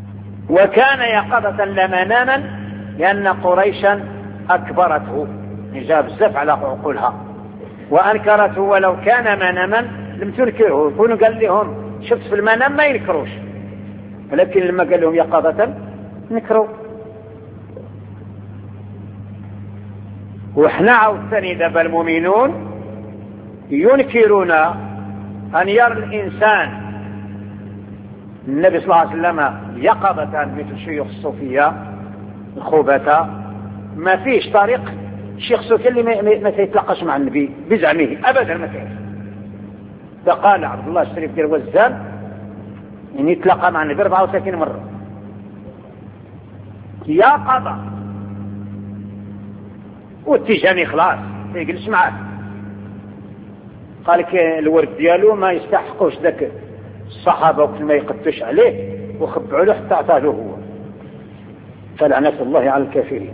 وكان يقظة لا مناما لأن قريشا أكبرته، جاب بزاف على عقولها وأنكرته، ولو كان مناما لم تنكره، يكونوا قال لهم شفت في المنام ما ينكروش، ولكن لما قال لهم يقظة نكروا. وإحنا عاوتاني دابا المؤمنون ينكرون أن يرى الإنسان النبي صلى الله عليه وسلم يقظة مثل شيوخ الصوفية الخوبثة. ما فيش طريق شيخ صوفي اللي ما يتلقاش مع النبي بزعمه أبدا، ما فيش. ده قال عبد الله الشريف ديال وزان يعني يتلقى مع النبي أربعة وثلاثين مرة يقظة، والتجاني خلاص ما يجلس معاه. قال لك الورد ديالو ما يستحقوش ذاك الصحابة وقت ما يقدش عليه وخبعوا له حتى عطاه هو، فلعنة الله على الكافرين.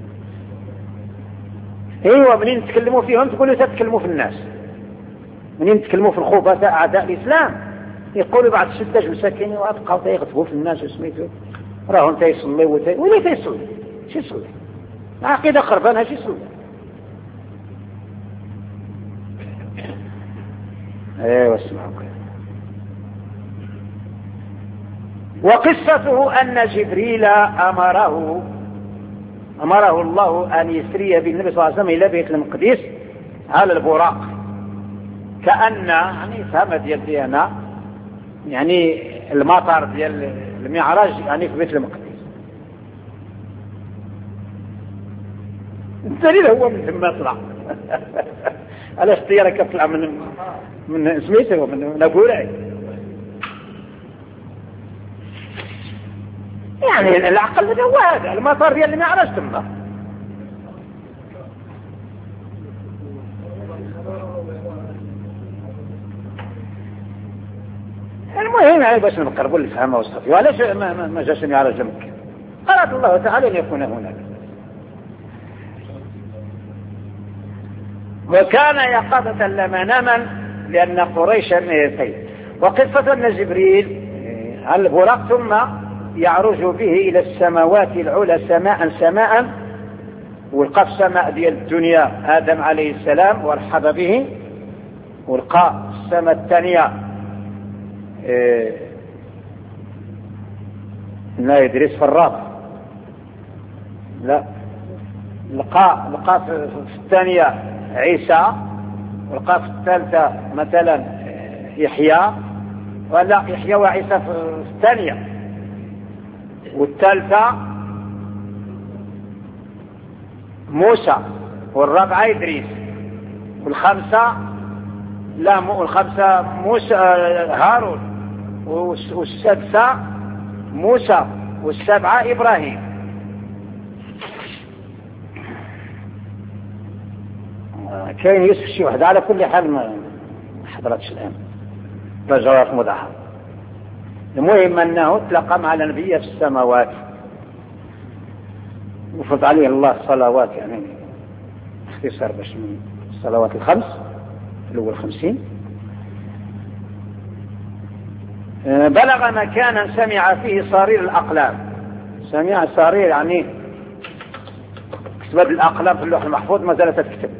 ايوه منين تكلموا فيهم تقولوا تتكلموا في الناس، منين تكلموا في الخبثاء اعداء الاسلام يقولوا بعد ستة مساكين وابقوا يغضبوا في الناس وسميتوا راهم تيصلي وتي ولا تيصلي شي يصلي عقيدة خربانة شي يصلي. ايوه اسمعوا. وقصته أن جبريل أمره أمره الله أن يسري بالنبي صلى الله عليه وسلم إلى بيت المقدس على البراق، كأن يعني فهم ديال ديالنا يعني المطار ديال المعراج يعني في بيت المقدس. الدليل هو من ثم طلع علاش الطيارة كتطلع من من سميته من نابولاي؟ يعني العقل هو هذا المطار ديال المعراج تما. المهم يعني باش نقربوا للفهم والصفي. وعلاش ما, ما جاش المعراج لمكة؟ قالت الله تعالى ان يكون هناك. وكان يقظة لا مناما لأن قريشا طيب. وقصة أن جبريل على البراق ثم يعرج به إلى السماوات العلى سماء سماء، ولقى في السماء ديال الدنيا آدم عليه السلام ورحب به، ولقى السماء الثانية إيه لا إدريس فراغ لا لقى لقى في الثانية عيسى، ولقى في الثالثة مثلا يحيى، ولا يحيى وعيسى في الثانية، والثالثة موسى، والرابعة إدريس، والخمسة لا مو الخمسة موسى هارون، والسادسة موسى، والسابعة إبراهيم. كاين يوسف شي واحد على كل حال ما حضرتش الآن رجعوا مضحى. المهم أنه تلقى مع النبي في السماوات وفرض عليه الله الصلوات، يعني اختصار باش من الصلوات الخمس الأول خمسين. بلغ مكانا سمع فيه صرير الأقلام. سمع صرير يعني كتبت الأقلام في اللوح المحفوظ ما زالت تكتب،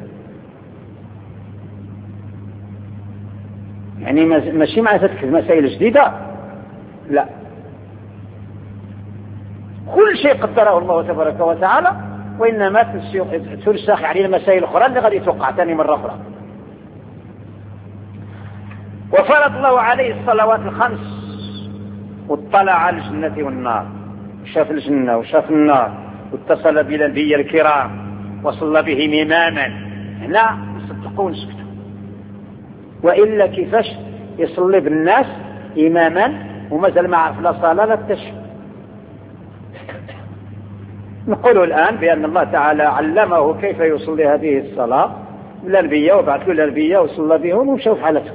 يعني ماشي معناتها تكتب مسائل جديدة، لا، كل شيء قدره الله تبارك وتعالى، وإنما تنسخ يعني المسائل الأخرى اللي غادي توقع ثاني مرة أخرى. وفرض الله عليه الصلوات الخمس، واطلع على الجنة والنار، شاف الجنة وشاف النار، واتصل بالأنبياء الكرام وصلى بهم إماما. هنا يصدقون سكتوا، وإلا كيفاش يصلي بالناس إماما ومازال ما عرف لا صلاة لا التشهد؟ نقول الآن بأن الله تعالى علمه كيف يصلي هذه الصلاة الأنبياء، وبعث له الأنبياء وصلى بهم ومشوا في حالتهم.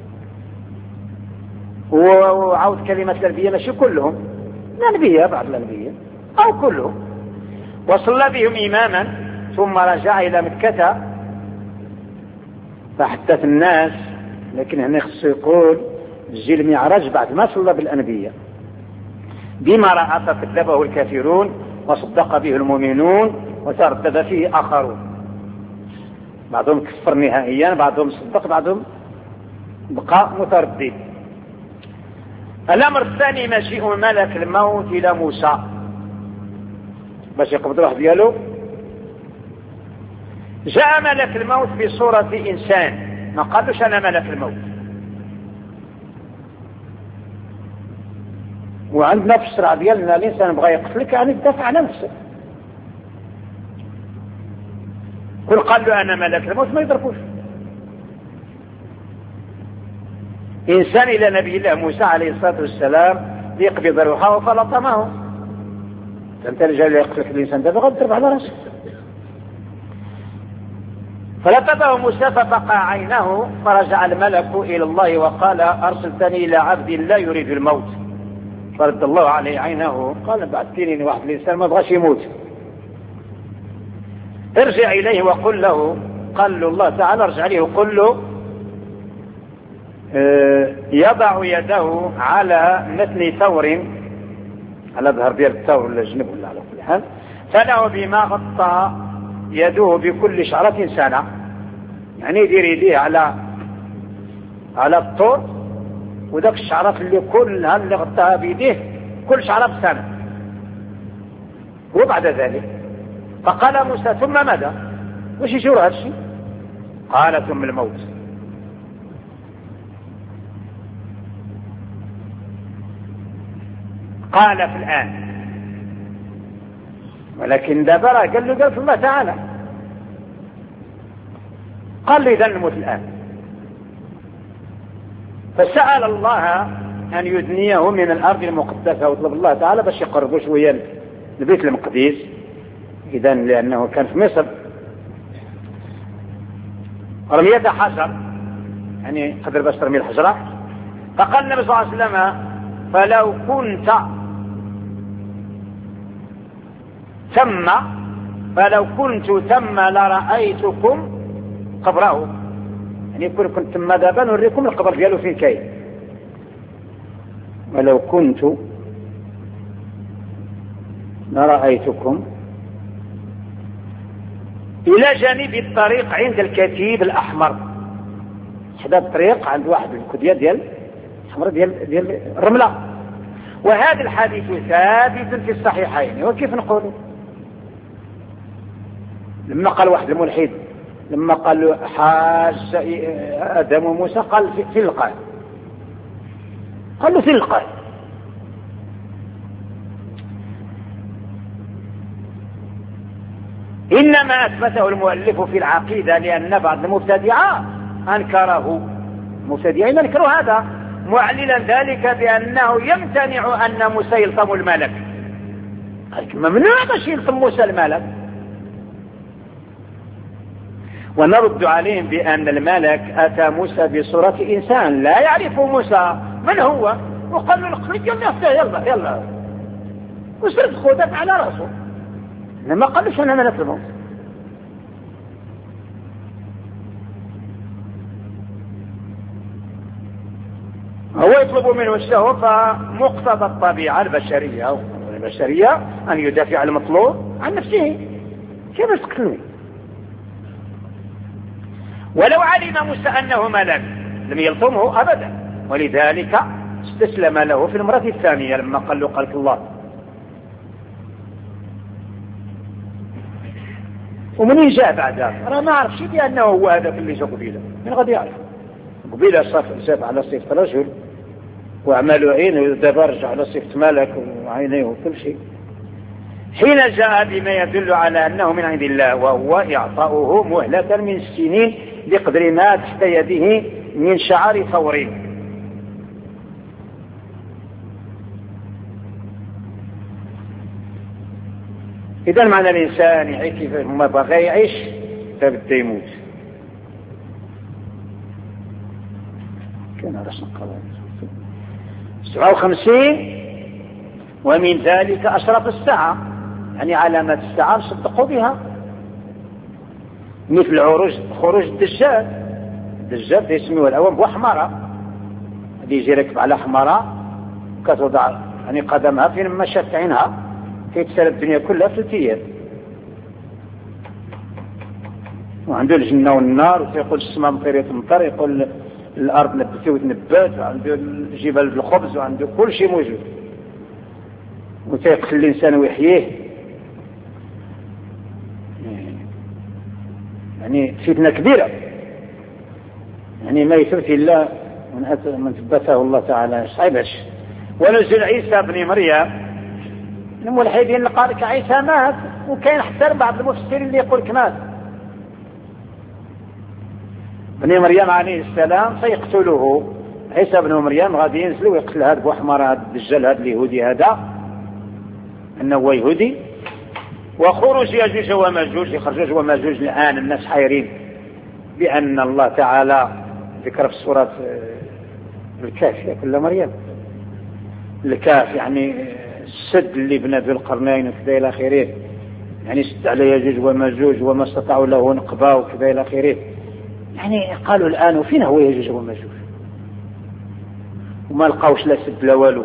وعود كلمة الأنبياء ماشي كلهم، الأنبياء بعض الأنبياء أو كلهم، وصلى بهم إماما ثم رجع إلى مكة فحدث الناس. لكن هنا خصو يقول جي المعراج بعد ما صلى بالأنبياء بما رأى فكذبه الكافرون وصدق به المؤمنون وتردد فيه آخرون. بعضهم كفر نهائيا، بعضهم صدق، بعضهم بقى متردد. الأمر الثاني مجيء ملك الموت إلى موسى باش يقبض روح ديالو. جاء ملك الموت بصورة إنسان، ما قالوش أنا ملك الموت. وعندنا في الشرع ديالنا الإنسان بغى يقتلك يعني يدافع عن نفسه. كل قال له أنا ملك الموت ما يضربوش. إنسان إلى نبي الله موسى عليه الصلاة والسلام ليقبض روحه فلطمه. أنت اللي جاي يقتلك الإنسان ده بغى تضرب على رأسه. فلطمه موسى فبقى عينه، فرجع الملك إلى الله وقال أرسلتني إلى عبد لا يريد الموت. فرد الله عليه عينه قال بعثتني واحد الإنسان ما بغاش يموت، ارجع إليه وقل له. قال له الله تعالى ارجع إليه وقل له اه يضع يده على مثل ثور، على ظهر ديال الثور ولا الجنب ولا على كل حال، فله بما غطى يده بكل شعرة سنة. يعني يدير يديه على على الطور، وذاك الشعرات اللي كلها اللي غطاها بيديه كل شعرة بسنة. وبعد ذلك فقال موسى ثم ماذا؟ وش يشور هذا الشيء؟ قال ثم الموت. قال في الآن، ولكن دبر قال له قال في الله تعالى. قال له إذا نموت الآن. فسأل الله أن يدنيه من الأرض المقدسة، وطلب الله تعالى باش يقربوا شوية البيت المقدس، إذا لأنه كان في مصر رمية حجر، يعني قدر باش ترمي الحجرة. فقال النبي صلى الله عليه وسلم فلو كنت ثم فلو كنت ثم لرأيتكم قبره، يعني يكون كنت ثم دابا نوريكم القبر ديالو فين كاين. ولو كنت لرأيتكم إلى جانب الطريق عند الكتيب الأحمر، حدا الطريق عند واحد الكدية ديال الحمر ديال ديال الرملة. وهذا الحديث ثابت في الصحيحين. وكيف نقول؟ لما قال واحد الملحد، لما قال له حاج آدم وموسى، قال في القاء، قال له في القاء. إنما أثبته المؤلف في العقيدة لأن بعض المبتدعة أنكره، المبتدعين أنكروا هذا، معللا ذلك بأنه يمتنع أن موسى يلطم الملك. قال ممنوع باش يلطم موسى الملك. ونرد عليهم بأن الملك أتى موسى بصورة إنسان لا يعرف موسى من هو، وقال له الخرج يلا يلا يلا وسرد خودك على رأسه، لما قالوش أنا ملك الموت. هو يطلب منه الشهوة، فمقتضى الطبيعة البشرية البشرية أن يدافع المطلوب عن نفسه. كيف تقتلني؟ ولو علم موسى أنه ملك لم يلطمه أبدا، ولذلك استسلم له في المرة الثانية لما قال له قالك الله. ومن جاء بعدها أنا ما أعرف شيء بأنه هو هذا اللي جاء قبيلة، من غادي يعرف قبيلة صاف على صفة رجل وأعماله عينه ودابا رجع على صفة ملك وعينيه وكل شيء. حين جاء بما يدل على أنه من عند الله، وهو إعطاؤه مهلة من السنين بقدر ما تحت يده من شعر ثور. إذا معنى الإنسان يعيش كيف ما بغى يعيش فبده يموت. كان رسم قضاء سبعة وخمسين. ومن ذلك أشرف الساعة، يعني علامات الساعة صدقوا بها، مثل عروج خروج الدجال. الدجال يسميه الأول بوحمرة، اللي يجي ركب على حمرة كتوضع يعني قدمها فين ما شات عينها في تسال الدنيا كلها في ثلاث ايام. وعنده الجنة والنار، ويقول السماء مطير تمطر، يقول الأرض نبتي وتنبات، وعنده الجبال بالخبز، وعنده كل شيء موجود، وتيقتل الإنسان ويحييه. يعني فتنة كبيرة، يعني ما يثبت إلا من ثبته الله تعالى صعبش. ونزل عيسى بن مريم، الملحدين قال لك عيسى مات، وكاين حتى بعض المفسرين اللي يقول لك مات. بن مريم عليه السلام سيقتله عيسى بن مريم، غادي ينزل ويقتل هذا بوحمر، هذا الدجال، هذا اليهودي، هذا انه هو يهودي. وخروج ياجوج وماجوج، يخرجوج وماجوج الان الناس حيرين بان الله تعالى ذكر في سوره الكهف كل مريم، الكهف يعني السد اللي بنى ذو القرنين وكذا الى اخره، يعني سد على ياجوج وماجوج وما استطاعوا له نقبا وكذا الى اخره. يعني قالوا الان وفين هو ياجوج وماجوج؟ وما لقاوش لا سد لا والو.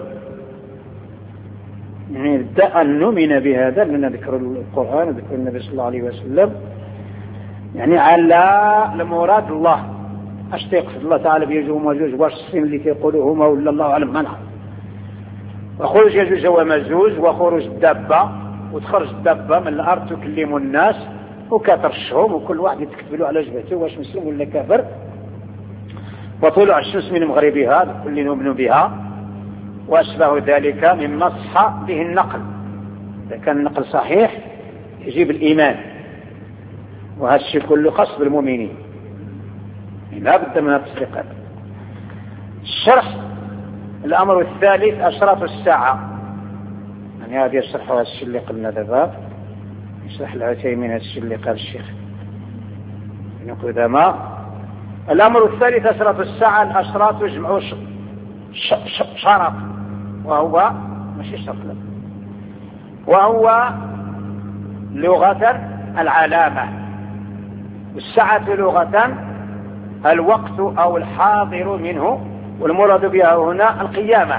يعني ادعى أن نؤمن بهذا لأن ذكر القرآن وذكر النبي صلى الله عليه وسلم يعني على المراد الله. اش تيقصد الله تعالى بيجوج وماجوج؟ واش الصين اللي تيقولوا هما ولا الله اعلم ما نعرف. وخروج ياجوج وماجوج وخروج الدابه، وتخرج الدابه من الارض تكلم الناس وكترشهم، وكل واحد يتكتب له على جبهته واش مسلم ولا كافر. وطلوع الشمس من مغربها كل نؤمن بها، وأشبه ذلك مما صح به النقل. إذا كان النقل صحيح يجيب الإيمان، وهذا الشيء كله خاص بالمؤمنين، لا بد من التصديق. الشرح الأمر الثالث أشراط الساعة، يعني هذا يشرح هذا الشيء اللي قلنا دابا، يشرح العثيمين هذا الشيء اللي قال الشيخ ابن قدامة. الأمر الثالث أشراط الساعة، الأشراط يجمعوا شرط، وهو ماشي شرط لا، وهو لغة العلامة، والساعة لغة الوقت أو الحاضر منه، والمراد بها هنا القيامة.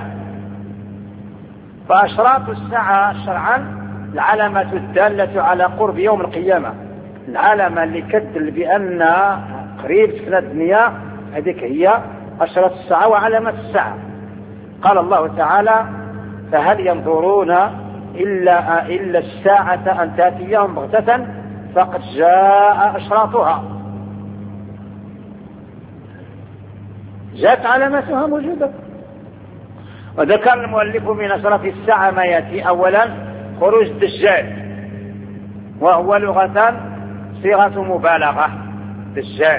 فأشراط الساعة شرعا العلامة الدالة على قرب يوم القيامة، العلامة اللي كدل بأن قريب سنة الدنيا، هذيك هي أشراط الساعة وعلامة الساعة. قال الله تعالى: فهل ينظرون إلا, إلا الساعة أن تأتيهم بغتة فقد جاء أشراطها. جاءت علامتها موجودة. وذكر المؤلف من أشراط الساعة ما يأتي: أولا خروج الدجال، وهو لغة صيغة مبالغة، دجال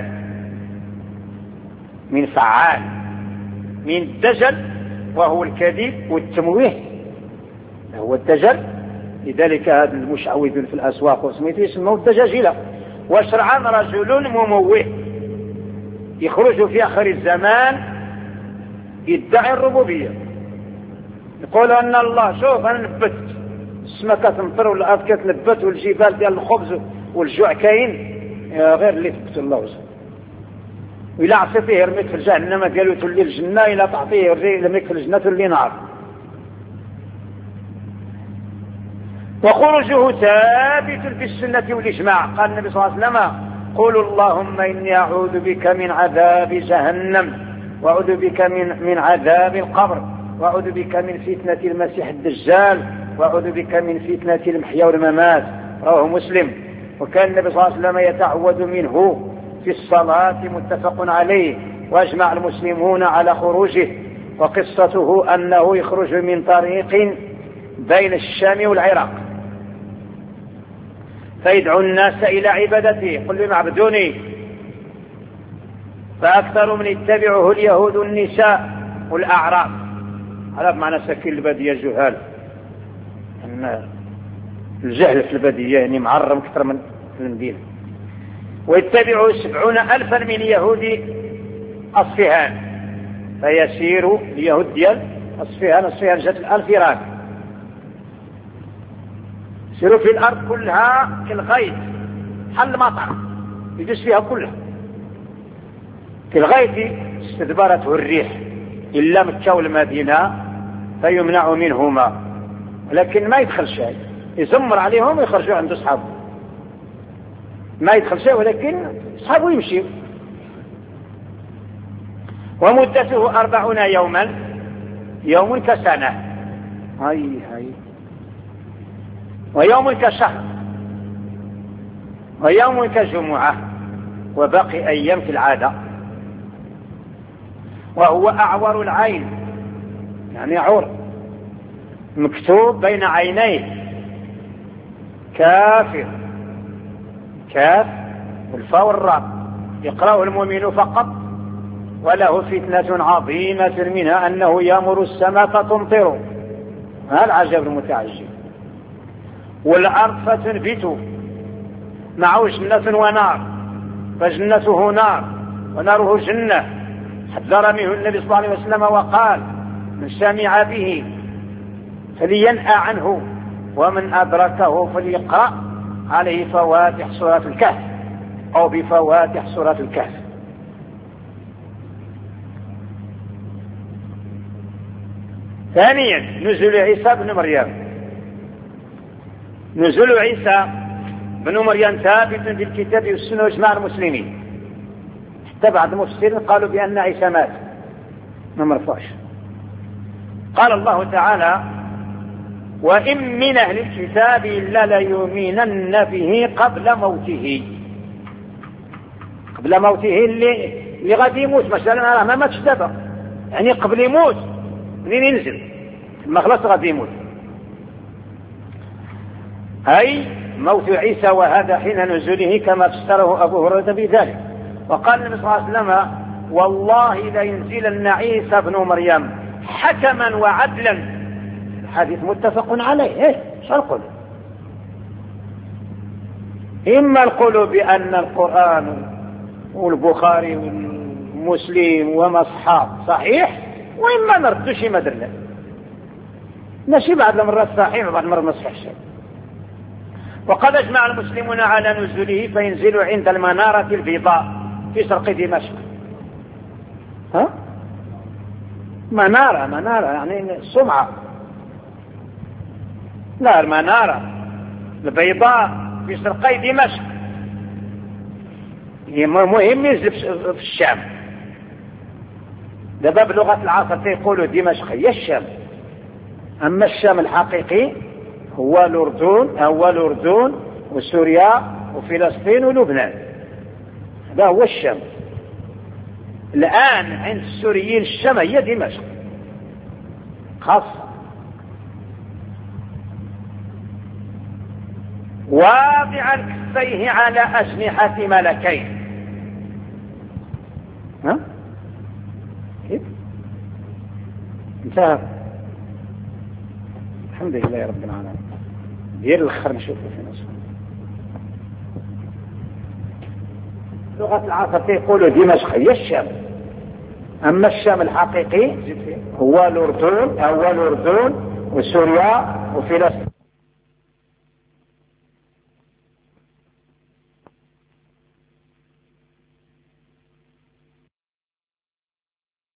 من فعال، من الدجل وهو الكذب والتمويه، هو الدجل. لذلك هذا المشعوذون في الأسواق وسميته يسموه الدجاجلة. وشرعا رجل مموه يخرج في آخر الزمان يدعي الربوبية، يقول أن الله شوف أنا نبت السماء كتمطر والأرض كتنبت والجبال ديال الخبز والجوع كاين غير اللي ثبت الله وزن. وإلا عصيته يرميك في الجهنم قالوا تولي الجنة، إلا تعطيه يرميك في الجنة تولي نار. وخروجه ثابت في السنة والإجماع. قال النبي صلى الله عليه وسلم: قولوا اللهم إني أعوذ بك من عذاب جهنم، وأعوذ بك من, من عذاب القبر، وأعوذ بك من فتنة المسيح الدجال، وأعوذ بك من فتنة المحيا والممات. رواه مسلم. وكان النبي صلى الله عليه وسلم يتعوذ منه في الصلاة، متفق عليه، واجمع المسلمون على خروجه. وقصته أنه يخرج من طريق بين الشام والعراق فيدعو الناس إلى عبادته، قل بما عبدوني، فأكثر من يتبعه اليهود النساء والأعراب. هذا معنى سكين البادية الجهال، أن الجهل في البادية يعني معرم أكثر من المدينة. ويتبعه سبعون ألفا من يهود أصفهان، فيسير اليهود ديال أصفهان، أصفهان جات الآن في إيران، يسيروا في الأرض كلها كالغيث، حل المطر يدوس فيها كلها كالغيث، استدبرته الريح إلا مكة والمدينة فيمنع منهما، لكن ما يدخل شيء، يزمر عليهم ويخرجوا عند أصحابه. ما يدخل شيء ولكن أصحابه يمشي. ومدته أربعون يوما، يوم كسنة، هاي هاي، ويوم كشهر، ويوم كجمعة، وباقي أيام في العادة. وهو أعور العين، يعني عور مكتوب بين عينيه كافر، كاف والفاء والراء، يقرأه المؤمن فقط. وله فتنة عظيمة منها أنه يأمر السماء فتمطر، هذا العجب المتعجب. والأرض فتنبت معه جنة ونار، فجنته نار وناره جنة. حذر منه النبي صلى الله عليه وسلم وقال: من سمع به فلينأى عنه، ومن أدركه فليقرأ عليه فواتح سورة الكهف أو بفواتح سورة الكهف. ثانيا نزول عيسى بن مريم. نزول عيسى بن مريم ثابت في الكتاب والسنة وإجماع المسلمين، حتى بعض المفسرين قالوا بأن عيسى مات، ما مرفوعش. قال الله تعالى: وإن من أهل الكتاب إلا ليؤمنن به قبل موته. قبل موته اللي, اللي غادي يموت، مثلا ما ماتش دابا، يعني قبل يموت منين ينزل ما خلاص غادي يموت، أي موت عيسى، وهذا حين نزوله كما فسره أبو هريرة بذلك. وقال النبي صلى الله عليه وسلم: والله لينزلن عيسى بن مريم حكما وعدلا. الحديث متفق عليه. ايه شو نقول؟ إما القول بأن القرآن والبخاري والمسلم ومصحاب صحيح، وإما نردو شي ما درنا، ماشي بعض المرات صحيح وبعض المرات ما صحيحش. وقد أجمع المسلمون على نزوله، فينزل عند المنارة البيضاء في شرق دمشق. ها؟ منارة منارة يعني سمعة، لا المنارة البيضاء في شرقي دمشق، مهم ينزل في الشام. دابا بلغة العصر تيقولوا دمشق هي الشام، أما الشام الحقيقي هو الأردن، هو الأردن وسوريا وفلسطين ولبنان، هذا هو الشام. الآن عند السوريين الشام هي دمشق خاصة. واضعا كفيه على أجنحة ملكين. ها؟ كيف؟ انتهى. الحمد لله رب العالمين. دير الخير نشوفه في نفسه. لغة العصر تقولوا دمشق هي الشام، أما الشام الحقيقي هو الأردن، هو الأردن وسوريا وفلسطين.